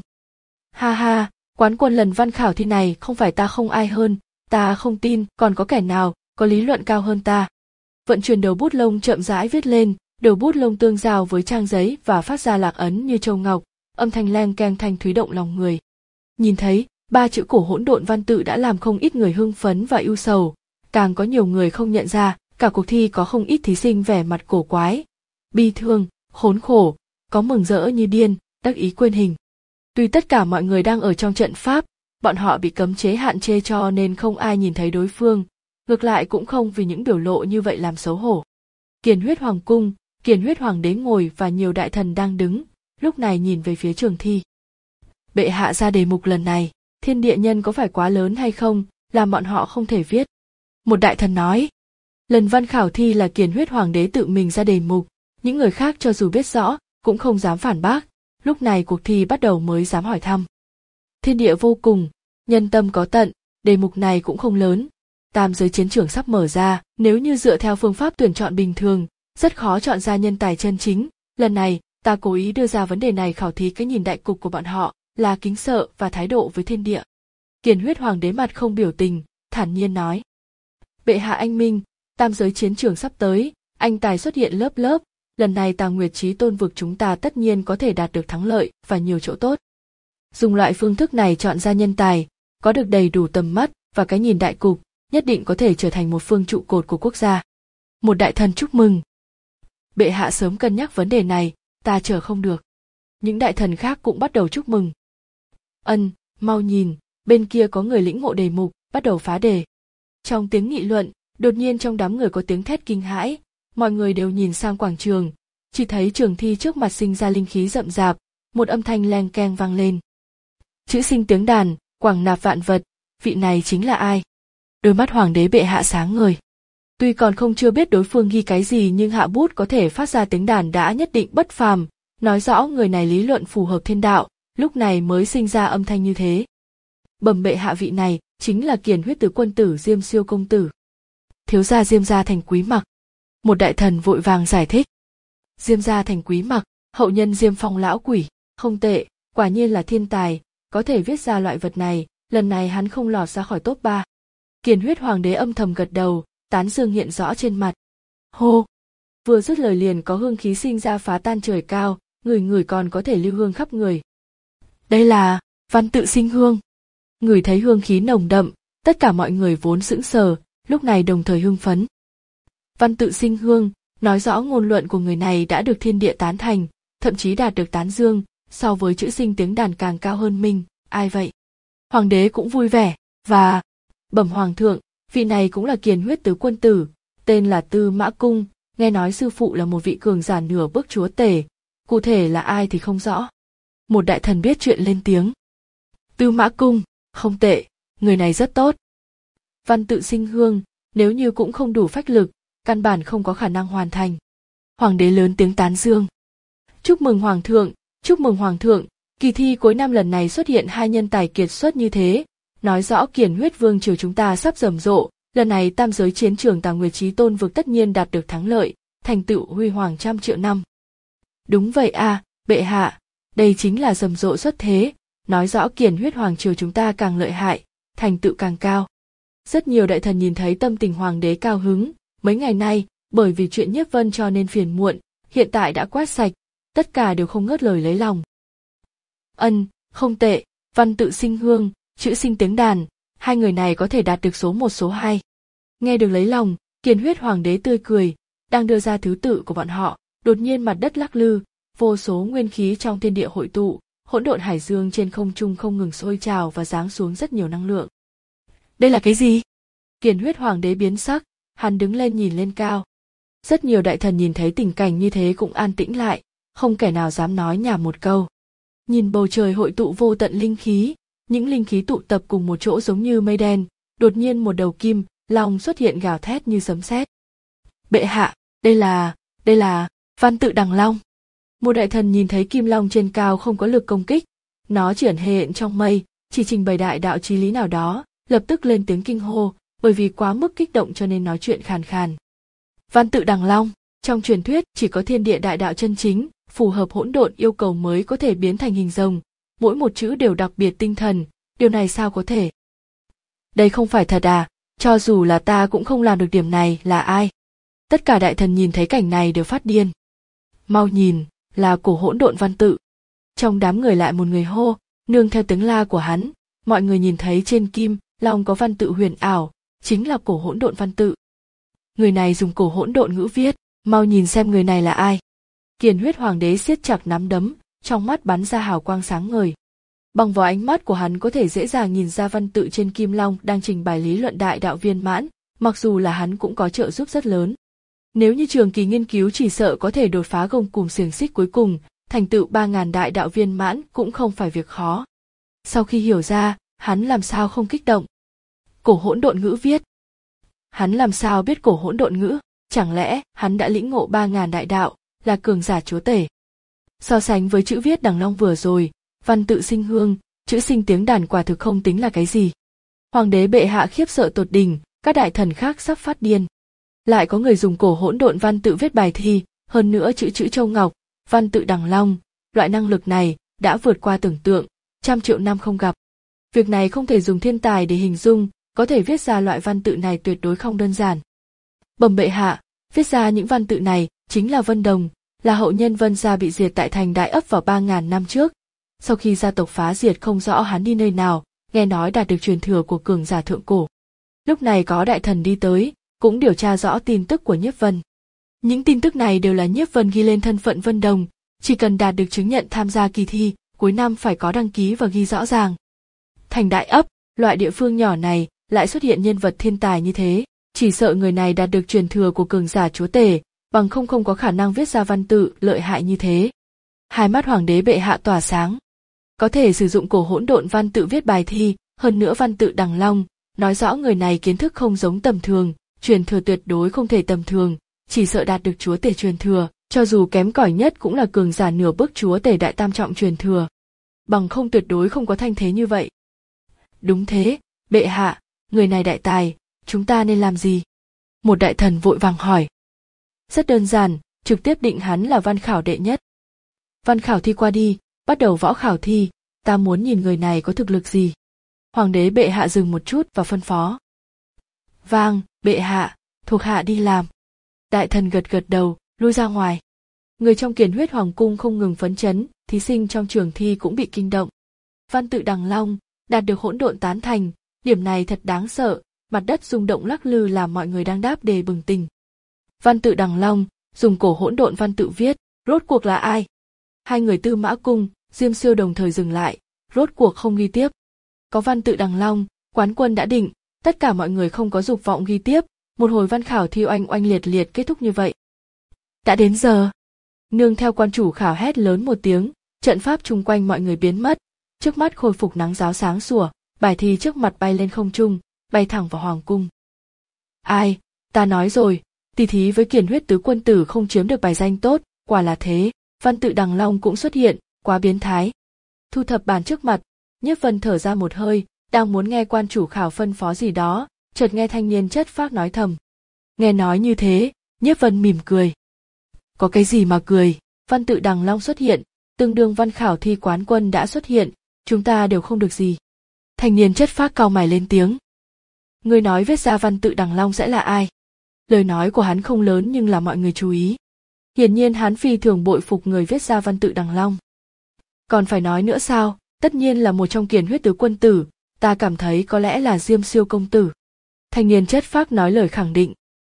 Ha ha, quán quân lần văn khảo thi này không phải ta không ai hơn, ta không tin còn có kẻ nào có lý luận cao hơn ta. Vận chuyển đầu bút lông chậm rãi viết lên, đầu bút lông tương giao với trang giấy và phát ra lạc ấn như châu ngọc, âm thanh leng keng thanh thúy động lòng người. Nhìn thấy, ba chữ cổ hỗn độn văn tự đã làm không ít người hưng phấn và ưu sầu, càng có nhiều người không nhận ra, cả cuộc thi có không ít thí sinh vẻ mặt cổ quái, bi thương, khốn khổ, có mừng rỡ như điên, đắc ý quên hình. Tuy tất cả mọi người đang ở trong trận pháp, bọn họ bị cấm chế hạn chế cho nên không ai nhìn thấy đối phương, ngược lại cũng không vì những biểu lộ như vậy làm xấu hổ. Kiền Huyết Hoàng cung, Kiền Huyết Hoàng đế ngồi và nhiều đại thần đang đứng, lúc này nhìn về phía trường thi. Bệ hạ ra đề mục lần này, thiên địa nhân có phải quá lớn hay không, làm bọn họ không thể viết. Một đại thần nói, lần văn khảo thi là Kiền Huyết Hoàng đế tự mình ra đề mục, những người khác cho dù biết rõ, cũng không dám phản bác, lúc này cuộc thi bắt đầu mới dám hỏi thăm. Thiên địa vô cùng, nhân tâm có tận, đề mục này cũng không lớn. Tam giới chiến trường sắp mở ra, nếu như dựa theo phương pháp tuyển chọn bình thường, rất khó chọn ra nhân tài chân chính. Lần này, ta cố ý đưa ra vấn đề này khảo thí cái nhìn đại cục của bọn họ, là kính sợ và thái độ với thiên địa. Kiền Huyết Hoàng đế mặt không biểu tình, thản nhiên nói. Bệ hạ anh minh, tam giới chiến trường sắp tới, anh tài xuất hiện lớp lớp, lần này Tà Nguyệt Chí Tôn vực chúng ta tất nhiên có thể đạt được thắng lợi và nhiều chỗ tốt. Dùng loại phương thức này chọn ra nhân tài, có được đầy đủ tầm mắt và cái nhìn đại cục, nhất định có thể trở thành một phương trụ cột của quốc gia. Một đại thần chúc mừng. Bệ hạ sớm cân nhắc vấn đề này, ta chờ không được. Những đại thần khác cũng bắt đầu chúc mừng. Ân, mau nhìn, bên kia có người lĩnh ngộ đề mục, bắt đầu phá đề. Trong tiếng nghị luận, đột nhiên trong đám người có tiếng thét kinh hãi, mọi người đều nhìn sang quảng trường, chỉ thấy trường thi trước mặt sinh ra linh khí rậm rạp, một âm thanh leng keng vang lên. Chữ sinh tiếng đàn, quảng nạp vạn vật, vị này chính là ai? Đôi mắt hoàng đế bệ hạ sáng ngời. Tuy còn không chưa biết đối phương ghi cái gì nhưng hạ bút có thể phát ra tiếng đàn đã nhất định bất phàm, nói rõ người này lý luận phù hợp thiên đạo, lúc này mới sinh ra âm thanh như thế. Bẩm bệ hạ vị này chính là Kiền Huyết tứ quân tử Diêm Siêu công tử. Thiếu gia Diêm gia thành Quý Mặc. Một đại thần vội vàng giải thích. Diêm gia thành Quý Mặc, hậu nhân Diêm Phong lão quỷ, không tệ, quả nhiên là thiên tài, có thể viết ra loại vật này, lần này hắn không lọt ra khỏi top ba. Kiền Huyết Hoàng đế âm thầm gật đầu, tán dương hiện rõ trên mặt. Hô! Vừa dứt lời liền có hương khí sinh ra phá tan trời cao, người người còn có thể lưu hương khắp người. Đây là, Văn tự sinh hương. Ngửi thấy hương khí nồng đậm, tất cả mọi người vốn sững sờ, lúc này đồng thời hưng phấn. Văn tự sinh hương, nói rõ ngôn luận của người này đã được thiên địa tán thành, thậm chí đạt được tán dương, so với chữ sinh tiếng đàn càng cao hơn mình, ai vậy? Hoàng đế cũng vui vẻ, và bẩm hoàng thượng, vị này cũng là kiền huyết tứ quân tử, tên là Tư Mã Cung, nghe nói sư phụ là một vị cường giả nửa bước chúa tể, cụ thể là ai thì không rõ. Một đại thần biết chuyện lên tiếng. Tư Mã Cung, không tệ, người này rất tốt. Văn tự sinh hương, nếu như cũng không đủ phách lực, căn bản không có khả năng hoàn thành. Hoàng đế lớn tiếng tán dương. Chúc mừng hoàng thượng, chúc mừng hoàng thượng, kỳ thi cuối năm lần này xuất hiện hai nhân tài kiệt xuất như thế, nói rõ kiền huyết vương triều chúng ta sắp rầm rộ, lần này tam giới chiến trường Tào Nguyệt Chí Tôn vực tất nhiên đạt được thắng lợi, thành tựu huy hoàng trăm triệu năm. Đúng vậy à, bệ hạ, đây chính là rầm rộ xuất thế, nói rõ kiền huyết hoàng triều chúng ta càng lợi hại, thành tựu càng cao. Rất nhiều đại thần nhìn thấy tâm tình hoàng đế cao hứng, mấy ngày nay, bởi vì chuyện Nhiếp Vân cho nên phiền muộn, hiện tại đã quét sạch, tất cả đều không ngớt lời lấy lòng. Ân, không tệ, văn tự sinh hương, chữ sinh tiếng đàn, hai người này có thể đạt được số một số hai. Nghe được lấy lòng, kiền huyết hoàng đế tươi cười, đang đưa ra thứ tự của bọn họ, đột nhiên mặt đất lắc lư, vô số nguyên khí trong thiên địa hội tụ, hỗn độn hải dương trên không trung không ngừng sôi trào và giáng xuống rất nhiều năng lượng. Đây là cái gì? Kiền huyết hoàng đế biến sắc, hắn đứng lên nhìn lên cao. Rất nhiều đại thần nhìn thấy tình cảnh như thế cũng an tĩnh lại, không kẻ nào dám nói nhảm một câu. Nhìn bầu trời hội tụ vô tận linh khí, những linh khí tụ tập cùng một chỗ giống như mây đen, đột nhiên một đầu kim long xuất hiện gào thét như sấm sét. Bệ hạ, đây là, đây là văn tự đằng long. Một đại thần nhìn thấy kim long trên cao không có lực công kích, nó chỉ ẩn hiện trong mây, chỉ trình bày đại đạo chí lý nào đó, lập tức lên tiếng kinh hô, bởi vì quá mức kích động cho nên nói chuyện khàn khàn. Văn tự đằng long, trong truyền thuyết chỉ có thiên địa đại đạo chân chính, phù hợp hỗn độn yêu cầu mới có thể biến thành hình rồng, mỗi một chữ đều đặc biệt tinh thần, điều này sao có thể? Đây không phải thật à, cho dù là ta cũng không làm được điểm này, là ai? Tất cả đại thần nhìn thấy cảnh này đều phát điên. Mau nhìn, là cổ hỗn độn văn tự. Trong đám người lại một người hô, nương theo tiếng la của hắn, mọi người nhìn thấy trên kim long có văn tự huyền ảo, chính là cổ hỗn độn văn tự. Người này dùng cổ hỗn độn ngữ viết, mau nhìn xem người này là ai. Kiền huyết hoàng đế siết chặt nắm đấm, trong mắt bắn ra hào quang sáng ngời. Bằng vào ánh mắt của hắn có thể dễ dàng nhìn ra văn tự trên kim long đang trình bày lý luận đại đạo viên mãn, mặc dù là hắn cũng có trợ giúp rất lớn. Nếu như trường kỳ nghiên cứu chỉ sợ có thể đột phá gông cùm xiềng xích cuối cùng, thành tựu ba ngàn đại đạo viên mãn cũng không phải việc khó. Sau khi hiểu ra, hắn làm sao không kích động? Cổ hỗn độn ngữ viết. Hắn làm sao biết cổ hỗn độn ngữ? Chẳng lẽ hắn đã lĩnh ngộ ba ngàn đại đạo, là cường giả chúa tể? So sánh với chữ viết đằng long vừa rồi, văn tự sinh hương, chữ sinh tiếng đàn quả thực không tính là cái gì. Hoàng đế bệ hạ khiếp sợ tột đỉnh, các đại thần khác sắp phát điên. Lại có người dùng cổ hỗn độn văn tự viết bài thi, hơn nữa chữ chữ châu ngọc, văn tự đằng long, loại năng lực này đã vượt qua tưởng tượng, trăm triệu năm không gặp. Việc này không thể dùng thiên tài để hình dung, có thể viết ra loại văn tự này tuyệt đối không đơn giản. Bẩm bệ hạ, viết ra những văn tự này chính là Vân Đồng, là hậu nhân Vân gia bị diệt tại thành Đại Ấp vào ba ngàn năm trước. Sau khi gia tộc phá diệt không rõ hắn đi nơi nào, nghe nói đạt được truyền thừa của cường giả thượng cổ. Lúc này có đại thần đi tới, cũng điều tra rõ tin tức của Nhiếp Vân. Những tin tức này đều là Nhiếp Vân ghi lên thân phận Vân Đồng, chỉ cần đạt được chứng nhận tham gia kỳ thi, cuối năm phải có đăng ký và ghi rõ ràng. Thành Đại Ấp, loại địa phương nhỏ này, lại xuất hiện nhân vật thiên tài như thế, chỉ sợ người này đạt được truyền thừa của cường giả chúa tể, bằng không không có khả năng viết ra văn tự lợi hại như thế. Hai mắt hoàng đế bệ hạ tỏa sáng. Có thể sử dụng cổ hỗn độn văn tự viết bài thi, hơn nữa văn tự đằng long, nói rõ người này kiến thức không giống tầm thường, truyền thừa tuyệt đối không thể tầm thường, chỉ sợ đạt được chúa tể truyền thừa, cho dù kém cỏi nhất cũng là cường giả nửa bước chúa tể đại tam trọng truyền thừa. Bằng không tuyệt đối không có thanh thế như vậy. Đúng thế, bệ hạ, người này đại tài, chúng ta nên làm gì? Một đại thần vội vàng hỏi. Rất đơn giản, trực tiếp định hắn là văn khảo đệ nhất. Văn khảo thi qua đi, bắt đầu võ khảo thi, ta muốn nhìn người này có thực lực gì. Hoàng đế bệ hạ dừng một chút và phân phó. Vâng, bệ hạ, thuộc hạ đi làm. Đại thần gật gật đầu, lui ra ngoài. Người trong Kiền huyết hoàng cung không ngừng phấn chấn, thí sinh trong trường thi cũng bị kinh động. Văn tự Đằng Long đạt được hỗn độn tán thành, điểm này thật đáng sợ, mặt đất rung động lắc lư làm mọi người đang đáp đề bừng tỉnh. Văn tự Đằng Long dùng cổ hỗn độn văn tự viết, rốt cuộc là ai? Hai người Tư Mã Cung, Diêm Siêu đồng thời dừng lại, rốt cuộc không ghi tiếp. Có văn tự Đằng Long, quán quân đã định, tất cả mọi người không có dục vọng ghi tiếp, một hồi văn khảo thi oanh oanh liệt liệt kết thúc như vậy. Đã đến giờ. Nương theo quan chủ khảo hét lớn một tiếng, trận pháp chung quanh mọi người biến mất, trước mắt khôi phục nắng ráo sáng sủa, bài thi trước mặt bay lên không trung, bay thẳng vào hoàng cung. Ai, ta nói rồi, tỷ thí với Kiền Huyết Tứ Quân Tử không chiếm được bài danh tốt, quả là thế, văn tự Đằng Long cũng xuất hiện, quá biến thái. Thu thập bàn trước mặt, Nhiếp Vân thở ra một hơi, đang muốn nghe quan chủ khảo phân phó gì đó, chợt nghe thanh niên chất phác nói thầm. Nghe nói như thế, Nhiếp Vân mỉm cười. Có cái gì mà cười, văn tự Đằng Long xuất hiện, tương đương văn khảo thi quán quân đã xuất hiện, chúng ta đều không được gì. Thanh niên chất phác cau mày lên tiếng. Người nói viết ra văn tự Đằng Long sẽ là ai? Lời nói của hắn không lớn nhưng là mọi người chú ý. Hiển nhiên hắn phi thường bội phục người viết ra văn tự Đằng Long. Còn phải nói nữa sao, tất nhiên là một trong Kiền Huyết Tứ Quân Tử, ta cảm thấy có lẽ là Diêm Siêu công tử. Thanh niên chất phác nói lời khẳng định.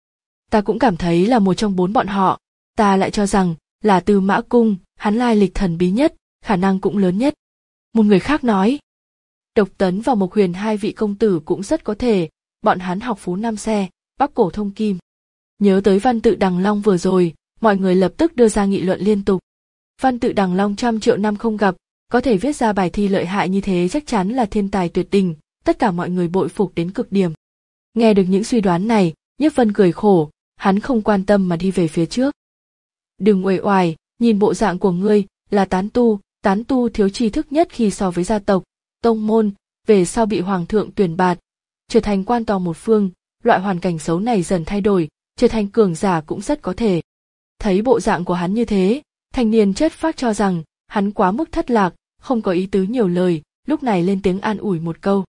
Ta cũng cảm thấy là một trong bốn bọn họ, ta lại cho rằng là Tư Mã Cung, hắn lai lịch thần bí nhất, khả năng cũng lớn nhất. Một người khác nói. Độc Tấn và Mộc Huyền hai vị công tử cũng rất có thể, bọn hắn học Phú Nam Xe, Bắc Cổ Thông Kim. Nhớ tới văn tự Đằng Long vừa rồi, mọi người lập tức đưa ra nghị luận liên tục. Văn tự Đằng Long trăm triệu năm không gặp, có thể viết ra bài thi lợi hại như thế chắc chắn là thiên tài tuyệt đỉnh, tất cả mọi người bội phục đến cực điểm. Nghe được những suy đoán này, Nhiếp Vân cười khổ, hắn không quan tâm mà đi về phía trước. Đừng uể oải, nhìn bộ dạng của ngươi, là tán tu, tán tu thiếu tri thức nhất khi so với gia tộc, tông môn, về sau bị hoàng thượng tuyển bạt, trở thành quan to một phương, loại hoàn cảnh xấu này dần thay đổi, trở thành cường giả cũng rất có thể. Thấy bộ dạng của hắn như thế, thanh niên chất phác cho rằng hắn quá mức thất lạc, không có ý tứ nhiều lời, lúc này lên tiếng an ủi một câu.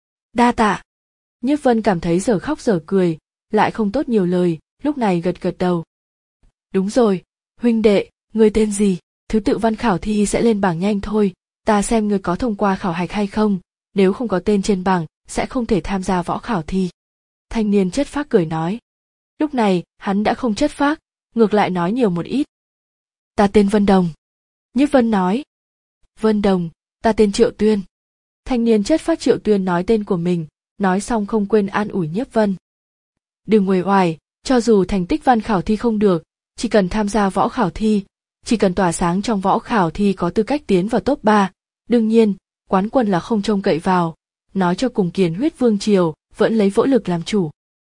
Đa tạ. Nhiếp Vân cảm thấy dở khóc dở cười, lại không tốt nhiều lời, lúc này gật gật đầu. Đúng rồi, huynh đệ, ngươi tên gì? Thứ tự văn khảo thi sẽ lên bảng nhanh thôi, ta xem ngươi có thông qua khảo hạch hay không, nếu không có tên trên bảng, sẽ không thể tham gia võ khảo thi. Thanh niên chất phác cười nói. Lúc này, hắn đã không chất phác, ngược lại nói nhiều một ít. Ta tên Vân Đồng. Nhiếp Vân nói. Vân Đồng, ta tên Triệu Tuyên. Thanh niên chất phác Triệu Tuyên nói tên của mình, nói xong không quên an ủi Nhiếp Vân. Đừng uể oải, cho dù thành tích văn khảo thi không được, chỉ cần tham gia võ khảo thi, chỉ cần tỏa sáng trong võ khảo thi có tư cách tiến vào top ba, đương nhiên, quán quân là không trông cậy vào, nói cho cùng Kiền Huyết Vương triều, vẫn lấy võ lực làm chủ.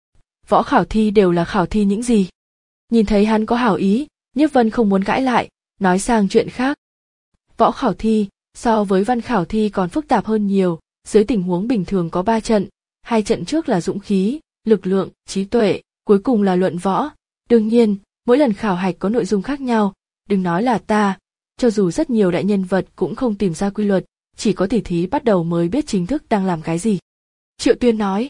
Võ khảo thi đều là khảo thi những gì? Nhìn thấy hắn có hảo ý, Nhiếp Vân không muốn cãi lại, nói sang chuyện khác. Võ khảo thi, so với văn khảo thi còn phức tạp hơn nhiều, dưới tình huống bình thường có ba trận, hai trận trước là dũng khí, lực lượng, trí tuệ, cuối cùng là luận võ. Đương nhiên, mỗi lần khảo hạch có nội dung khác nhau, đừng nói là ta, cho dù rất nhiều đại nhân vật cũng không tìm ra quy luật, chỉ có tỉ thí bắt đầu mới biết chính thức đang làm cái gì. Triệu Tuyên nói.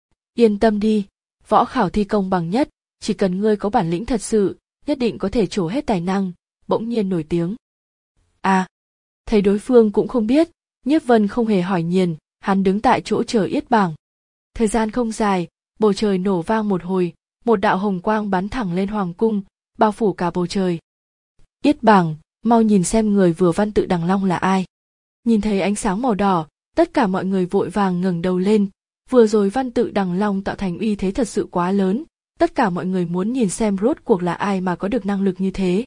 Yên tâm đi, võ khảo thi công bằng nhất, chỉ cần ngươi có bản lĩnh thật sự, nhất định có thể trổ hết tài năng, bỗng nhiên nổi tiếng. À, thấy đối phương cũng không biết, Nhiếp Vân không hề hỏi nhiều, hắn đứng tại chỗ chờ yết bảng. Thời gian không dài, bầu trời nổ vang một hồi, một đạo hồng quang bắn thẳng lên hoàng cung, bao phủ cả bầu trời. Yết bảng, mau nhìn xem người vừa văn tự Đằng Long là ai. Nhìn thấy ánh sáng màu đỏ, tất cả mọi người vội vàng ngẩng đầu lên, vừa rồi văn tự Đằng Long tạo thành uy thế thật sự quá lớn, tất cả mọi người muốn nhìn xem rốt cuộc là ai mà có được năng lực như thế.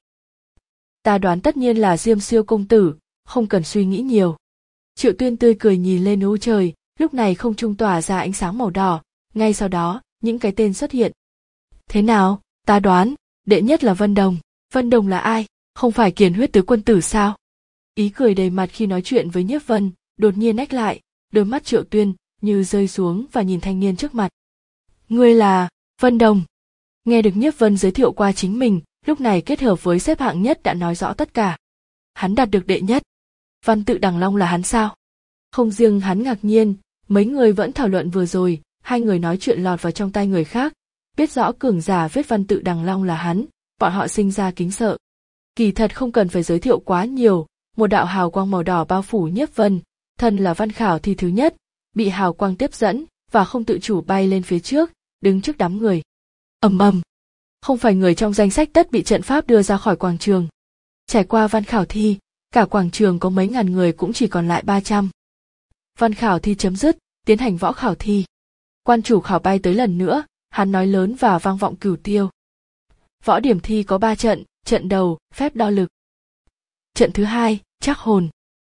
Ta đoán tất nhiên là Diêm Siêu công tử, không cần suy nghĩ nhiều. Triệu Tuyên tươi cười nhìn lên u trời, lúc này không trung tỏa ra ánh sáng màu đỏ, ngay sau đó, những cái tên xuất hiện. Thế nào, ta đoán, đệ nhất là Vân Đồng. Vân Đồng là ai? Không phải Kiền Huyết Tứ Quân Tử sao? Ý cười đầy mặt khi nói chuyện với Nhiếp Vân, đột nhiên nách lại, đôi mắt Triệu Tuyên như rơi xuống và nhìn thanh niên trước mặt. Ngươi là Vân Đồng. Nghe được Nhiếp Vân giới thiệu qua chính mình, lúc này kết hợp với xếp hạng nhất đã nói rõ tất cả. Hắn đạt được đệ nhất. Văn tự Đằng Long là hắn sao? Không riêng hắn ngạc nhiên, mấy người vẫn thảo luận vừa rồi, hai người nói chuyện lọt vào trong tai người khác, biết rõ cường giả viết văn tự Đằng Long là hắn, bọn họ sinh ra kính sợ. Kỳ thật không cần phải giới thiệu quá nhiều, một đạo hào quang màu đỏ bao phủ Nhiếp Vân, Thân là văn khảo thi thứ nhất, bị hào quang tiếp dẫn và không tự chủ bay lên phía trước, đứng trước đám người. Ầm ầm, không phải người trong danh sách tất bị trận pháp đưa ra khỏi quảng trường. Trải qua văn khảo thi, cả quảng trường có mấy ngàn người cũng chỉ còn lại ba trăm. Văn khảo thi chấm dứt, tiến hành võ khảo thi. Quan chủ khảo bay tới lần nữa, hắn nói lớn và vang vọng cửu tiêu. Võ điểm thi có ba trận, trận đầu, phép đo lực. Trận thứ hai, trắc hồn.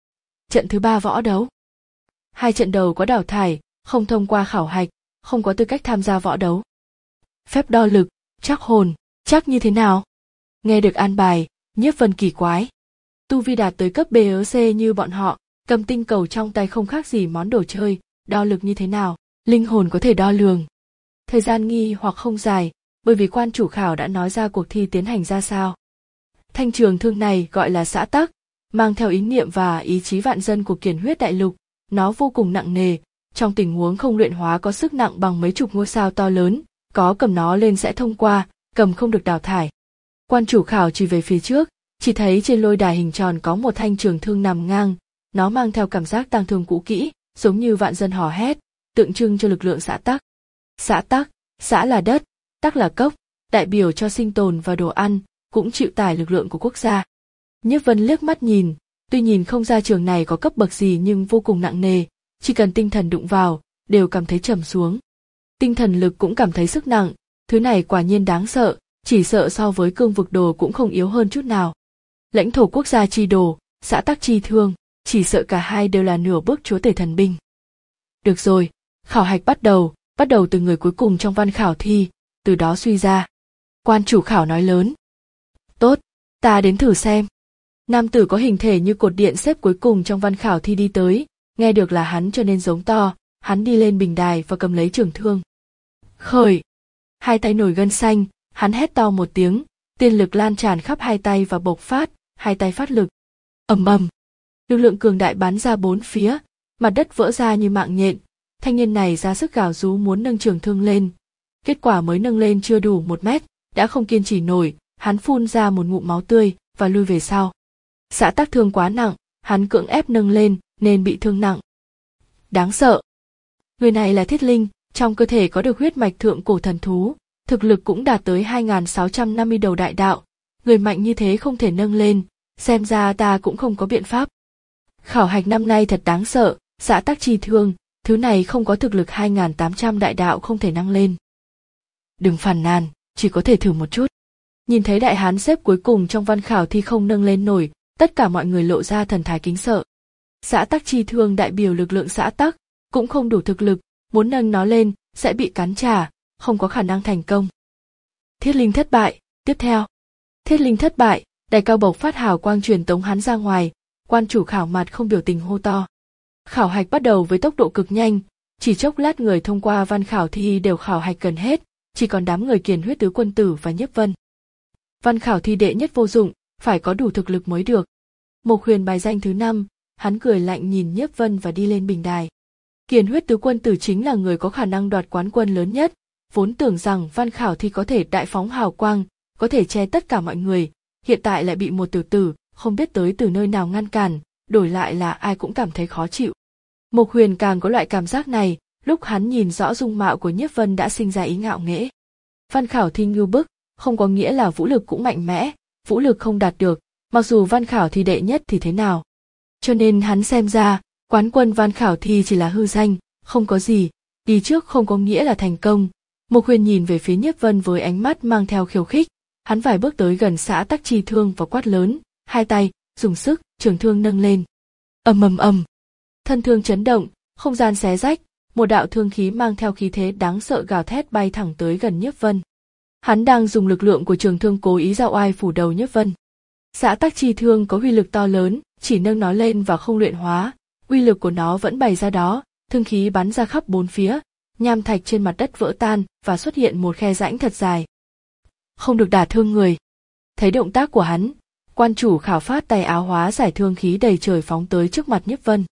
Trận thứ ba võ đấu. Hai trận đầu có đào thải, không thông qua khảo hạch, không có tư cách tham gia võ đấu. Phép đo lực, trắc hồn, chắc như thế nào? Nghe được an bài, Nhiếp Vân kỳ quái. Tu vi đạt tới cấp B ở C như bọn họ, cầm tinh cầu trong tay không khác gì món đồ chơi, đo lực như thế nào, linh hồn có thể đo lường. Thời gian nghi hoặc không dài, bởi vì quan chủ khảo đã nói ra cuộc thi tiến hành ra sao. Thanh trường thương này gọi là xã tắc, mang theo ý niệm và ý chí vạn dân của kiền huyết đại lục, nó vô cùng nặng nề, trong tình huống không luyện hóa có sức nặng bằng mấy chục ngôi sao to lớn, có cầm nó lên sẽ thông qua, cầm không được đào thải. Quan chủ khảo chỉ về phía trước, chỉ thấy trên lôi đài hình tròn có một thanh trường thương nằm ngang, nó mang theo cảm giác tang thương cũ kỹ, giống như vạn dân hò hét, tượng trưng cho lực lượng xã tắc. Xã tắc, xã là đất, tắc là cốc, đại biểu cho sinh tồn và đồ ăn, cũng chịu tải lực lượng của quốc gia. Nhiếp Vân liếc mắt nhìn, tuy nhìn không ra trường này có cấp bậc gì nhưng vô cùng nặng nề, chỉ cần tinh thần đụng vào, đều cảm thấy trầm xuống. Tinh thần lực cũng cảm thấy sức nặng, thứ này quả nhiên đáng sợ, chỉ sợ so với cương vực đồ cũng không yếu hơn chút nào. Lãnh thổ quốc gia chi đồ, xã tắc chi thương, chỉ sợ cả hai đều là nửa bước chúa tể thần binh. Được rồi, khảo hạch bắt đầu, bắt đầu từ người cuối cùng trong văn khảo thi, từ đó suy ra. Quan chủ khảo nói lớn. Tốt, ta đến thử xem. Nam tử có hình thể như cột điện xếp cuối cùng trong văn khảo thi đi tới, nghe được là hắn cho nên giống to, hắn đi lên bình đài và cầm lấy trường thương. Khởi! Hai tay nổi gân xanh, hắn hét to một tiếng, tiên lực lan tràn khắp hai tay và bộc phát, hai tay phát lực. Ầm ầm! Lực lượng cường đại bắn ra bốn phía, mặt đất vỡ ra như mạng nhện, thanh niên này ra sức gào rú muốn nâng trường thương lên. Kết quả mới nâng lên chưa đủ một mét, đã không kiên trì nổi, hắn phun ra một ngụm máu tươi và lui về sau. Xã tắc thương quá nặng, hắn cưỡng ép nâng lên nên bị thương nặng. Đáng sợ. Người này là thiết linh, trong cơ thể có được huyết mạch thượng cổ thần thú, thực lực cũng đạt tới hai nghìn sáu trăm năm mươi đầu đại đạo, người mạnh như thế không thể nâng lên, xem ra ta cũng không có biện pháp. Khảo hạch năm nay thật đáng sợ, xã tắc chi thương, thứ này không có thực lực hai nghìn tám trăm đại đạo không thể nâng lên. Đừng phàn nàn, chỉ có thể thử một chút. Nhìn thấy đại hán xếp cuối cùng trong văn khảo thi không nâng lên nổi, tất cả mọi người lộ ra thần thái kính sợ. Xã tắc chi thương đại biểu lực lượng xã tắc, cũng không đủ thực lực, muốn nâng nó lên sẽ bị cắn trả, không có khả năng thành công. Thiết linh thất bại, tiếp theo. Thiết linh thất bại, đài cao bộc phát hào quang truyền tống hắn ra ngoài, quan chủ khảo mặt không biểu tình hô to. Khảo hạch bắt đầu với tốc độ cực nhanh, chỉ chốc lát người thông qua văn khảo thi đều khảo hạch gần hết, chỉ còn đám người kiền huyết tứ quân tử và Nhiếp Vân. Văn khảo thi đệ nhất vô dụng, phải có đủ thực lực mới được. Mộc Huyền bài danh thứ năm, hắn cười lạnh nhìn Nhiếp Vân và đi lên bình đài. Kiền huyết tứ quân tử chính là người có khả năng đoạt quán quân lớn nhất, vốn tưởng rằng văn khảo thi có thể đại phóng hào quang, có thể che tất cả mọi người, hiện tại lại bị một tiểu tử, không biết tới từ nơi nào ngăn cản, đổi lại là ai cũng cảm thấy khó chịu. Mộc Huyền càng có loại cảm giác này, lúc hắn nhìn rõ dung mạo của Nhiếp Vân đã sinh ra ý ngạo nghễ. Văn khảo thi ngưu bức, không có nghĩa là vũ lực cũng mạnh mẽ, vũ lực không đạt được, mặc dù văn khảo thi đệ nhất thì thế nào. Cho nên hắn xem ra, quán quân văn khảo thi chỉ là hư danh, không có gì, đi trước không có nghĩa là thành công. Mộc Huyền nhìn về phía Nhiếp Vân với ánh mắt mang theo khiêu khích, hắn vài bước tới gần xã tắc chi thương và quát lớn, hai tay, dùng sức, trường thương nâng lên. Ầm ầm ầm, thân thương chấn động, không gian xé rách, một đạo thương khí mang theo khí thế đáng sợ gào thét bay thẳng tới gần Nhiếp Vân. Hắn đang dùng lực lượng của trường thương cố ý giao oai phủ đầu Nhiếp Vân. Xã tắc chi thương có uy lực to lớn, chỉ nâng nó lên và không luyện hóa, uy lực của nó vẫn bày ra đó, thương khí bắn ra khắp bốn phía, nham thạch trên mặt đất vỡ tan và xuất hiện một khe rãnh thật dài. Không được đả thương người. Thấy động tác của hắn, quan chủ khảo phát tay áo hóa giải thương khí đầy trời phóng tới trước mặt Nhiếp Vân.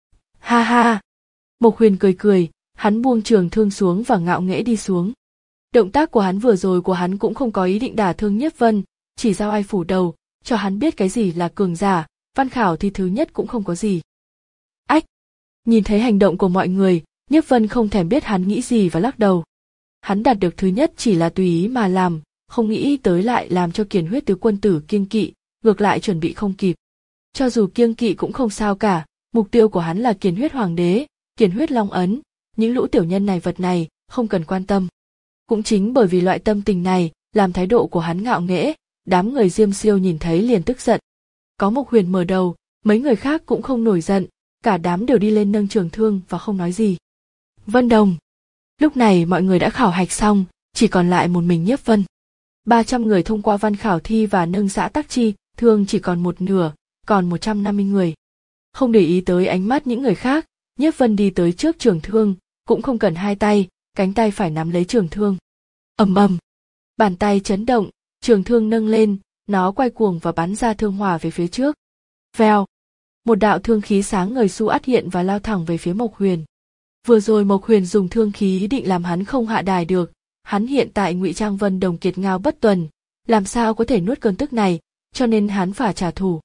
Ha ha! Mộc Huyền cười cười, hắn buông trường thương xuống và ngạo nghễ đi xuống. Động tác của hắn vừa rồi của hắn cũng không có ý định đả thương Nhiếp Vân, chỉ giao ai phủ đầu, cho hắn biết cái gì là cường giả, văn khảo thi thứ nhất cũng không có gì. Ách! Nhìn thấy hành động của mọi người, Nhiếp Vân không thèm biết hắn nghĩ gì và lắc đầu. Hắn đạt được thứ nhất chỉ là tùy ý mà làm, không nghĩ tới lại làm cho Kiền Huyết tứ quân tử kiêng kỵ, ngược lại chuẩn bị không kịp. Cho dù kiêng kỵ cũng không sao cả, mục tiêu của hắn là Kiền Huyết Hoàng đế, Kiền Huyết Long ấn, những lũ tiểu nhân này vật này, không cần quan tâm. Cũng chính bởi vì loại tâm tình này, làm thái độ của hắn ngạo nghễ, đám người Diêm Siêu nhìn thấy liền tức giận. Có Mộc Huyền mở đầu, mấy người khác cũng không nổi giận, cả đám đều đi lên nâng trường thương và không nói gì. Vân Đồng. Lúc này mọi người đã khảo hạch xong, chỉ còn lại một mình Nhiếp Vân. ba trăm người thông qua văn khảo thi và nâng xã tắc chi, thương chỉ còn một nửa, còn một trăm năm mươi người. Không để ý tới ánh mắt những người khác, Nhiếp Vân đi tới trước trường thương, cũng không cần hai tay, cánh tay phải nắm lấy trường thương. Ầm ầm, bàn tay chấn động, trường thương nâng lên, nó quay cuồng và bắn ra thương hỏa về phía trước. Vèo, một đạo thương khí sáng ngời xu át hiện và lao thẳng về phía Mộc Huyền. Vừa rồi Mộc Huyền dùng thương khí định làm hắn không hạ đài được, hắn hiện tại ngụy trang Vân Đồng kiệt ngao bất tuần, làm sao có thể nuốt cơn tức này, cho nên hắn phải trả thù.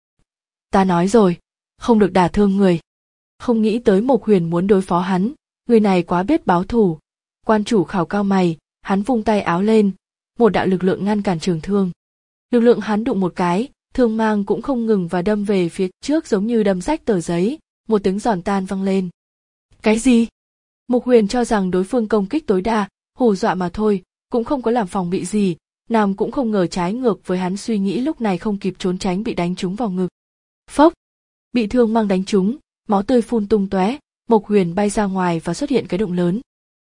Ta nói rồi, không được đả thương người. Không nghĩ tới Mộc Huyền muốn đối phó hắn, người này quá biết báo thù. Quan chủ khảo cao mày, hắn vung tay áo lên, một đạo lực lượng ngăn cản trường thương. Lực lượng hắn đụng một cái, thương mang cũng không ngừng và đâm về phía trước giống như đâm rách tờ giấy, một tiếng giòn tan vang lên. Cái gì? Mộc Huyền cho rằng đối phương công kích tối đa, hù dọa mà thôi, cũng không có làm phòng bị gì, Nam cũng không ngờ trái ngược với hắn suy nghĩ lúc này không kịp trốn tránh bị đánh trúng vào ngực. Phốc! Bị thương mang đánh trúng, máu tươi phun tung tóe, Mộc Huyền bay ra ngoài và xuất hiện cái động lớn.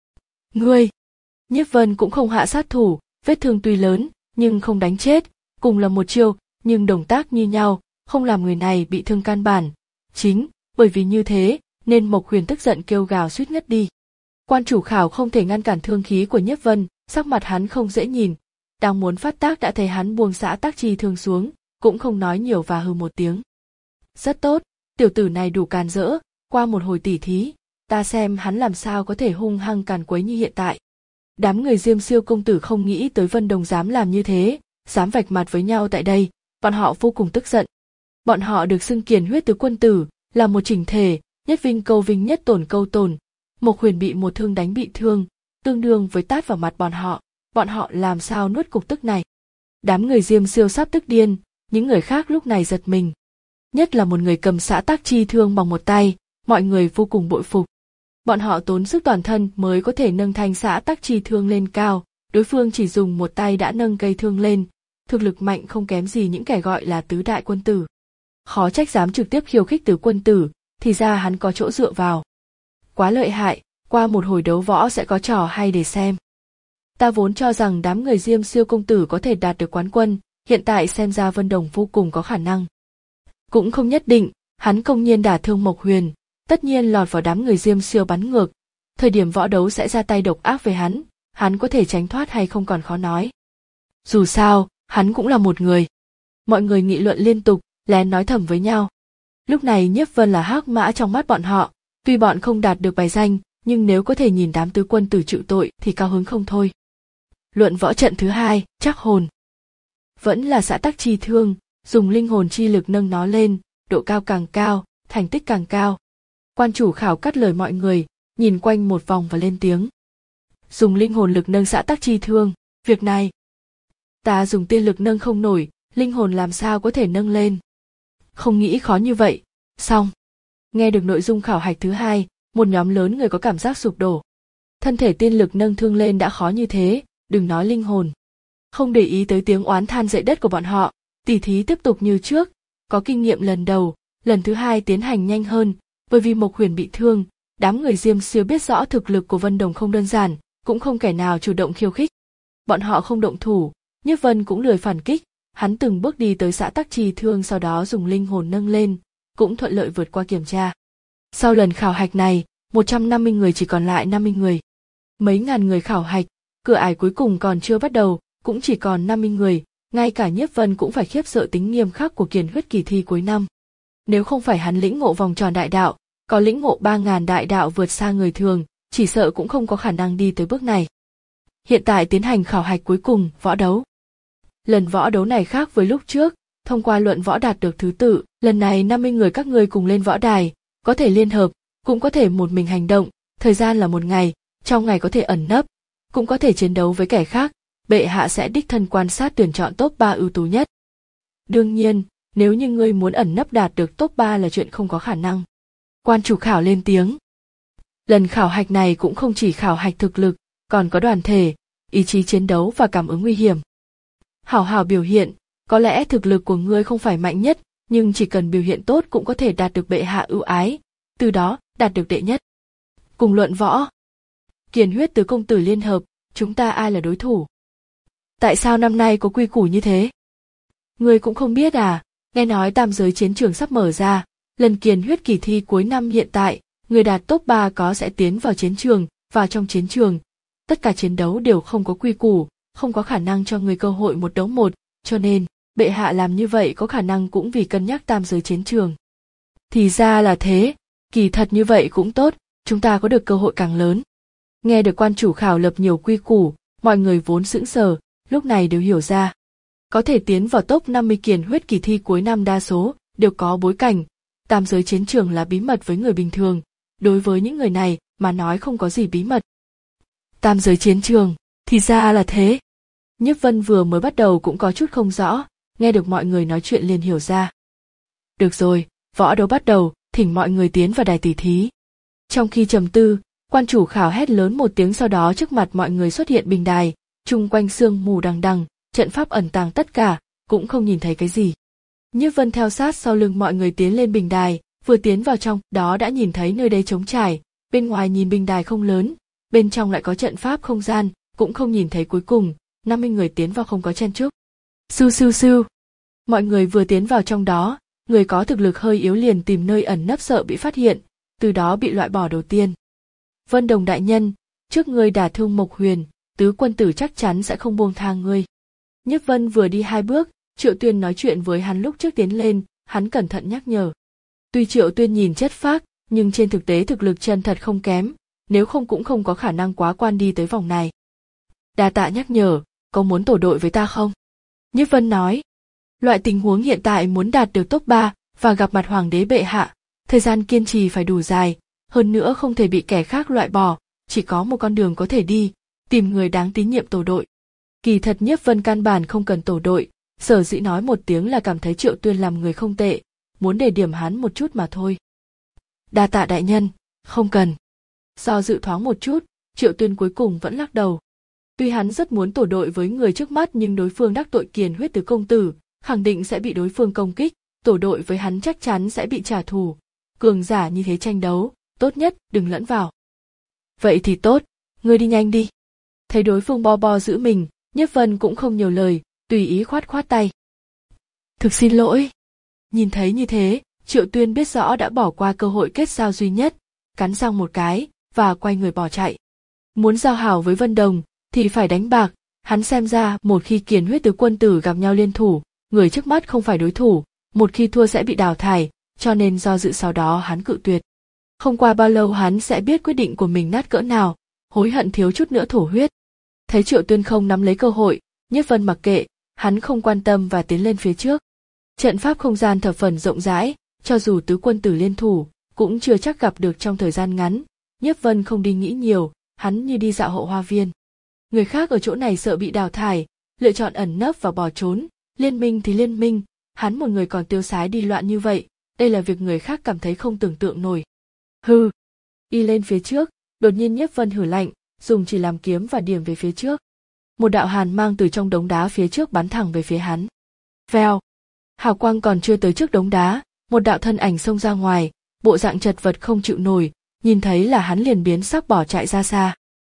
Ngươi! Nhiếp Vân cũng không hạ sát thủ, vết thương tuy lớn, nhưng không đánh chết, cùng là một chiêu, nhưng động tác như nhau, không làm người này bị thương căn bản. Chính, bởi vì như thế, nên Mộc Huyền tức giận kêu gào suýt ngất đi. Quan chủ khảo không thể ngăn cản thương khí của Nhiếp Vân, sắc mặt hắn không dễ nhìn, đang muốn phát tác đã thấy hắn buông xã tác chi thương xuống, cũng không nói nhiều và hừ một tiếng. Rất tốt, tiểu tử này đủ càn rỡ, qua một hồi tỉ thí, ta xem hắn làm sao có thể hung hăng càn quấy như hiện tại. Đám người Diêm Siêu công tử không nghĩ tới Vân Đồng dám làm như thế, dám vạch mặt với nhau tại đây, bọn họ vô cùng tức giận. Bọn họ được xưng Kiền Huyết tứ quân tử, là một chỉnh thể, nhất vinh câu vinh nhất tổn câu tổn. Mộc Huyền bị một thương đánh bị thương, tương đương với tát vào mặt bọn họ, bọn họ làm sao nuốt cục tức này. Đám người Diêm Siêu sắp tức điên, những người khác lúc này giật mình. Nhất là một người cầm xã tác chi thương bằng một tay, mọi người vô cùng bội phục. Bọn họ tốn sức toàn thân mới có thể nâng thanh xã tác chi thương lên cao, đối phương chỉ dùng một tay đã nâng cây thương lên, thực lực mạnh không kém gì những kẻ gọi là tứ đại quân tử. Khó trách dám trực tiếp khiêu khích tứ quân tử, thì ra hắn có chỗ dựa vào. Quá lợi hại, qua một hồi đấu võ sẽ có trò hay để xem. Ta vốn cho rằng đám người Diêm Siêu công tử có thể đạt được quán quân, hiện tại xem ra Vân Đồng vô cùng có khả năng. Cũng không nhất định, hắn công nhiên đả thương Mộc Huyền, tất nhiên lọt vào đám người Diêm Siêu bắn ngược, thời điểm võ đấu sẽ ra tay độc ác với hắn, hắn có thể tránh thoát hay không còn khó nói. Dù sao, hắn cũng là một người. Mọi người nghị luận liên tục, lén nói thầm với nhau. Lúc này Nhiếp Vân là hắc mã trong mắt bọn họ, tuy bọn không đạt được bài danh, nhưng nếu có thể nhìn đám tứ quân tử chịu tội thì cao hứng không thôi. Luận võ trận thứ hai, trắc hồn. Vẫn là xã tắc chi thương, dùng linh hồn chi lực nâng nó lên, độ cao càng cao, thành tích càng cao. Quan chủ khảo cắt lời mọi người, nhìn quanh một vòng và lên tiếng. Dùng linh hồn lực nâng xã tắc chi thương, việc này. Ta dùng tiên lực nâng không nổi, linh hồn làm sao có thể nâng lên. Không nghĩ khó như vậy, xong. Nghe được nội dung khảo hạch thứ hai, một nhóm lớn người có cảm giác sụp đổ. Thân thể tiên lực nâng thương lên đã khó như thế, đừng nói linh hồn. Không để ý tới tiếng oán than dậy đất của bọn họ, tỉ thí tiếp tục như trước, có kinh nghiệm lần đầu, lần thứ hai tiến hành nhanh hơn, bởi vì Mộc Huyền bị thương, đám người Diêm Siêu biết rõ thực lực của Vân Đồng không đơn giản, cũng không kẻ nào chủ động khiêu khích. Bọn họ không động thủ, Nhiếp Vân cũng lười phản kích, hắn từng bước đi tới xã tắc trì thương sau đó dùng linh hồn nâng lên, cũng thuận lợi vượt qua kiểm tra. Sau lần khảo hạch này, một trăm năm mươi người chỉ còn lại năm mươi người. Mấy ngàn người khảo hạch, cửa ải cuối cùng còn chưa bắt đầu, cũng chỉ còn năm mươi người, ngay cả Nhiếp Vân cũng phải khiếp sợ tính nghiêm khắc của Kiền Huyết kỳ thi cuối năm. Nếu không phải hắn lĩnh ngộ vòng tròn đại đạo, có lĩnh ngộ ba ngàn đại đạo vượt xa người thường, chỉ sợ cũng không có khả năng đi tới bước này. Hiện tại tiến hành khảo hạch cuối cùng, võ đấu. Lần võ đấu này khác với lúc trước, thông qua luận võ đạt được thứ tự, lần này năm mươi người các ngươi cùng lên võ đài, có thể liên hợp, cũng có thể một mình hành động, thời gian là một ngày, trong ngày có thể ẩn nấp, cũng có thể chiến đấu với kẻ khác, bệ hạ sẽ đích thân quan sát tuyển chọn top ba ưu tú nhất. Đương nhiên, nếu như ngươi muốn ẩn nấp đạt được top ba là chuyện không có khả năng. Quan chủ khảo lên tiếng. Lần khảo hạch này cũng không chỉ khảo hạch thực lực, còn có đoàn thể, ý chí chiến đấu và cảm ứng nguy hiểm. Hảo hảo biểu hiện, có lẽ thực lực của ngươi không phải mạnh nhất, nhưng chỉ cần biểu hiện tốt cũng có thể đạt được bệ hạ ưu ái, từ đó đạt được đệ nhất. Cùng luận võ. Kiền huyết tứ công tử liên hợp, chúng ta ai là đối thủ? Tại sao năm nay có quy củ như thế? Ngươi cũng không biết à, nghe nói tam giới chiến trường sắp mở ra, lần kiền huyết kỳ thi cuối năm hiện tại, người đạt top ba có sẽ tiến vào chiến trường, vào trong chiến trường. Tất cả chiến đấu đều không có quy củ, không có khả năng cho người cơ hội một đấu một, cho nên, bệ hạ làm như vậy có khả năng cũng vì cân nhắc tam giới chiến trường. Thì ra là thế, kỳ thật như vậy cũng tốt, chúng ta có được cơ hội càng lớn. Nghe được quan chủ khảo lập nhiều quy củ, mọi người vốn sững sờ, lúc này đều hiểu ra. Có thể tiến vào top năm mươi kiền huyết kỳ thi cuối năm đa số, đều có bối cảnh. Tam giới chiến trường là bí mật với người bình thường, đối với những người này mà nói không có gì bí mật. Tam giới chiến trường, thì ra là thế. Nhiếp Vân vừa mới bắt đầu cũng có chút không rõ, nghe được mọi người nói chuyện liền hiểu ra. Được rồi, võ đấu bắt đầu, thỉnh mọi người tiến vào đài tỷ thí. Trong khi trầm tư, quan chủ khảo hét lớn một tiếng, sau đó trước mặt mọi người xuất hiện bình đài, chung quanh sương mù đằng đằng, trận pháp ẩn tàng tất cả, cũng không nhìn thấy cái gì. Nhiếp Vân theo sát sau lưng mọi người tiến lên bình đài, vừa tiến vào trong đó đã nhìn thấy nơi đây trống trải, bên ngoài nhìn bình đài không lớn, bên trong lại có trận pháp không gian, cũng không nhìn thấy cuối cùng, năm mươi người tiến vào không có chen chúc. Sưu sưu sưu. Mọi người vừa tiến vào trong đó, người có thực lực hơi yếu liền tìm nơi ẩn nấp sợ bị phát hiện, từ đó bị loại bỏ đầu tiên. Vân Đồng đại nhân, trước ngươi đả thương Mộc Huyền, tứ quân tử chắc chắn sẽ không buông tha ngươi. Nhiếp Vân vừa đi hai bước, Triệu Tuyên nói chuyện với hắn lúc trước tiến lên, hắn cẩn thận nhắc nhở. Tuy Triệu Tuyên nhìn chất phác, nhưng trên thực tế thực lực chân thật không kém, nếu không cũng không có khả năng quá quan đi tới vòng này. Đa tạ nhắc nhở, có muốn tổ đội với ta không? Nhiếp Vân nói. Loại tình huống hiện tại muốn đạt được top ba và gặp mặt hoàng đế bệ hạ, thời gian kiên trì phải đủ dài, hơn nữa không thể bị kẻ khác loại bỏ, chỉ có một con đường có thể đi, tìm người đáng tín nhiệm tổ đội. Kỳ thật Nhiếp Vân căn bản không cần tổ đội, sở dĩ nói một tiếng là cảm thấy Triệu Tuyên làm người không tệ, muốn đề điểm hắn một chút mà thôi. Đa tạ đại nhân, không cần. Do dự thoáng một chút, Triệu Tuyên cuối cùng vẫn lắc đầu. Tuy hắn rất muốn tổ đội với người trước mắt nhưng đối phương đắc tội kiền huyết tứ công tử, khẳng định sẽ bị đối phương công kích, tổ đội với hắn chắc chắn sẽ bị trả thù. Cường giả như thế tranh đấu, tốt nhất đừng lẫn vào. Vậy thì tốt, ngươi đi nhanh đi. Thấy đối phương bo bo giữ mình, Nhiếp Vân cũng không nhiều lời, tùy ý khoát khoát tay. Thực xin lỗi. Nhìn thấy như thế, Triệu Tuyên biết rõ đã bỏ qua cơ hội kết giao duy nhất, cắn răng một cái, và quay người bỏ chạy. Muốn giao hảo với Vân Đồng, thì phải đánh bạc, hắn xem ra một khi kiền huyết tứ quân tử gặp nhau liên thủ, người trước mắt không phải đối thủ, một khi thua sẽ bị đào thải, cho nên do dự sau đó hắn cự tuyệt. Không qua bao lâu hắn sẽ biết quyết định của mình nát cỡ nào, hối hận thiếu chút nữa thổ huyết. Thấy Triệu Tuyên không nắm lấy cơ hội, Nhiếp Vân mặc kệ, hắn không quan tâm và tiến lên phía trước. Trận pháp không gian thập phần rộng rãi, cho dù tứ quân tử liên thủ, cũng chưa chắc gặp được trong thời gian ngắn. Nhiếp Vân không đi nghĩ nhiều, hắn như đi dạo hậu hoa viên. Người khác ở chỗ này sợ bị đào thải, lựa chọn ẩn nấp và bỏ trốn, liên minh thì liên minh, hắn một người còn tiêu sái đi loạn như vậy, đây là việc người khác cảm thấy không tưởng tượng nổi. Hừ, đi lên phía trước, đột nhiên Nhiếp Vân hử lạnh, dùng chỉ làm kiếm và điểm về phía trước. Một đạo hàn mang từ trong đống đá phía trước bắn thẳng về phía hắn. Vèo, hào quang còn chưa tới trước đống đá, một đạo thân ảnh xông ra ngoài, bộ dạng chật vật không chịu nổi, nhìn thấy là hắn liền biến sắc bỏ chạy ra xa.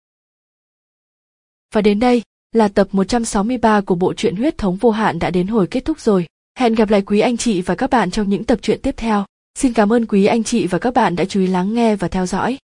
Và đến đây là tập một trăm sáu mươi ba của bộ truyện Huyết thống vô hạn đã đến hồi kết thúc rồi. Hẹn gặp lại quý anh chị và các bạn trong những tập truyện tiếp theo. Xin cảm ơn quý anh chị và các bạn đã chú ý lắng nghe và theo dõi.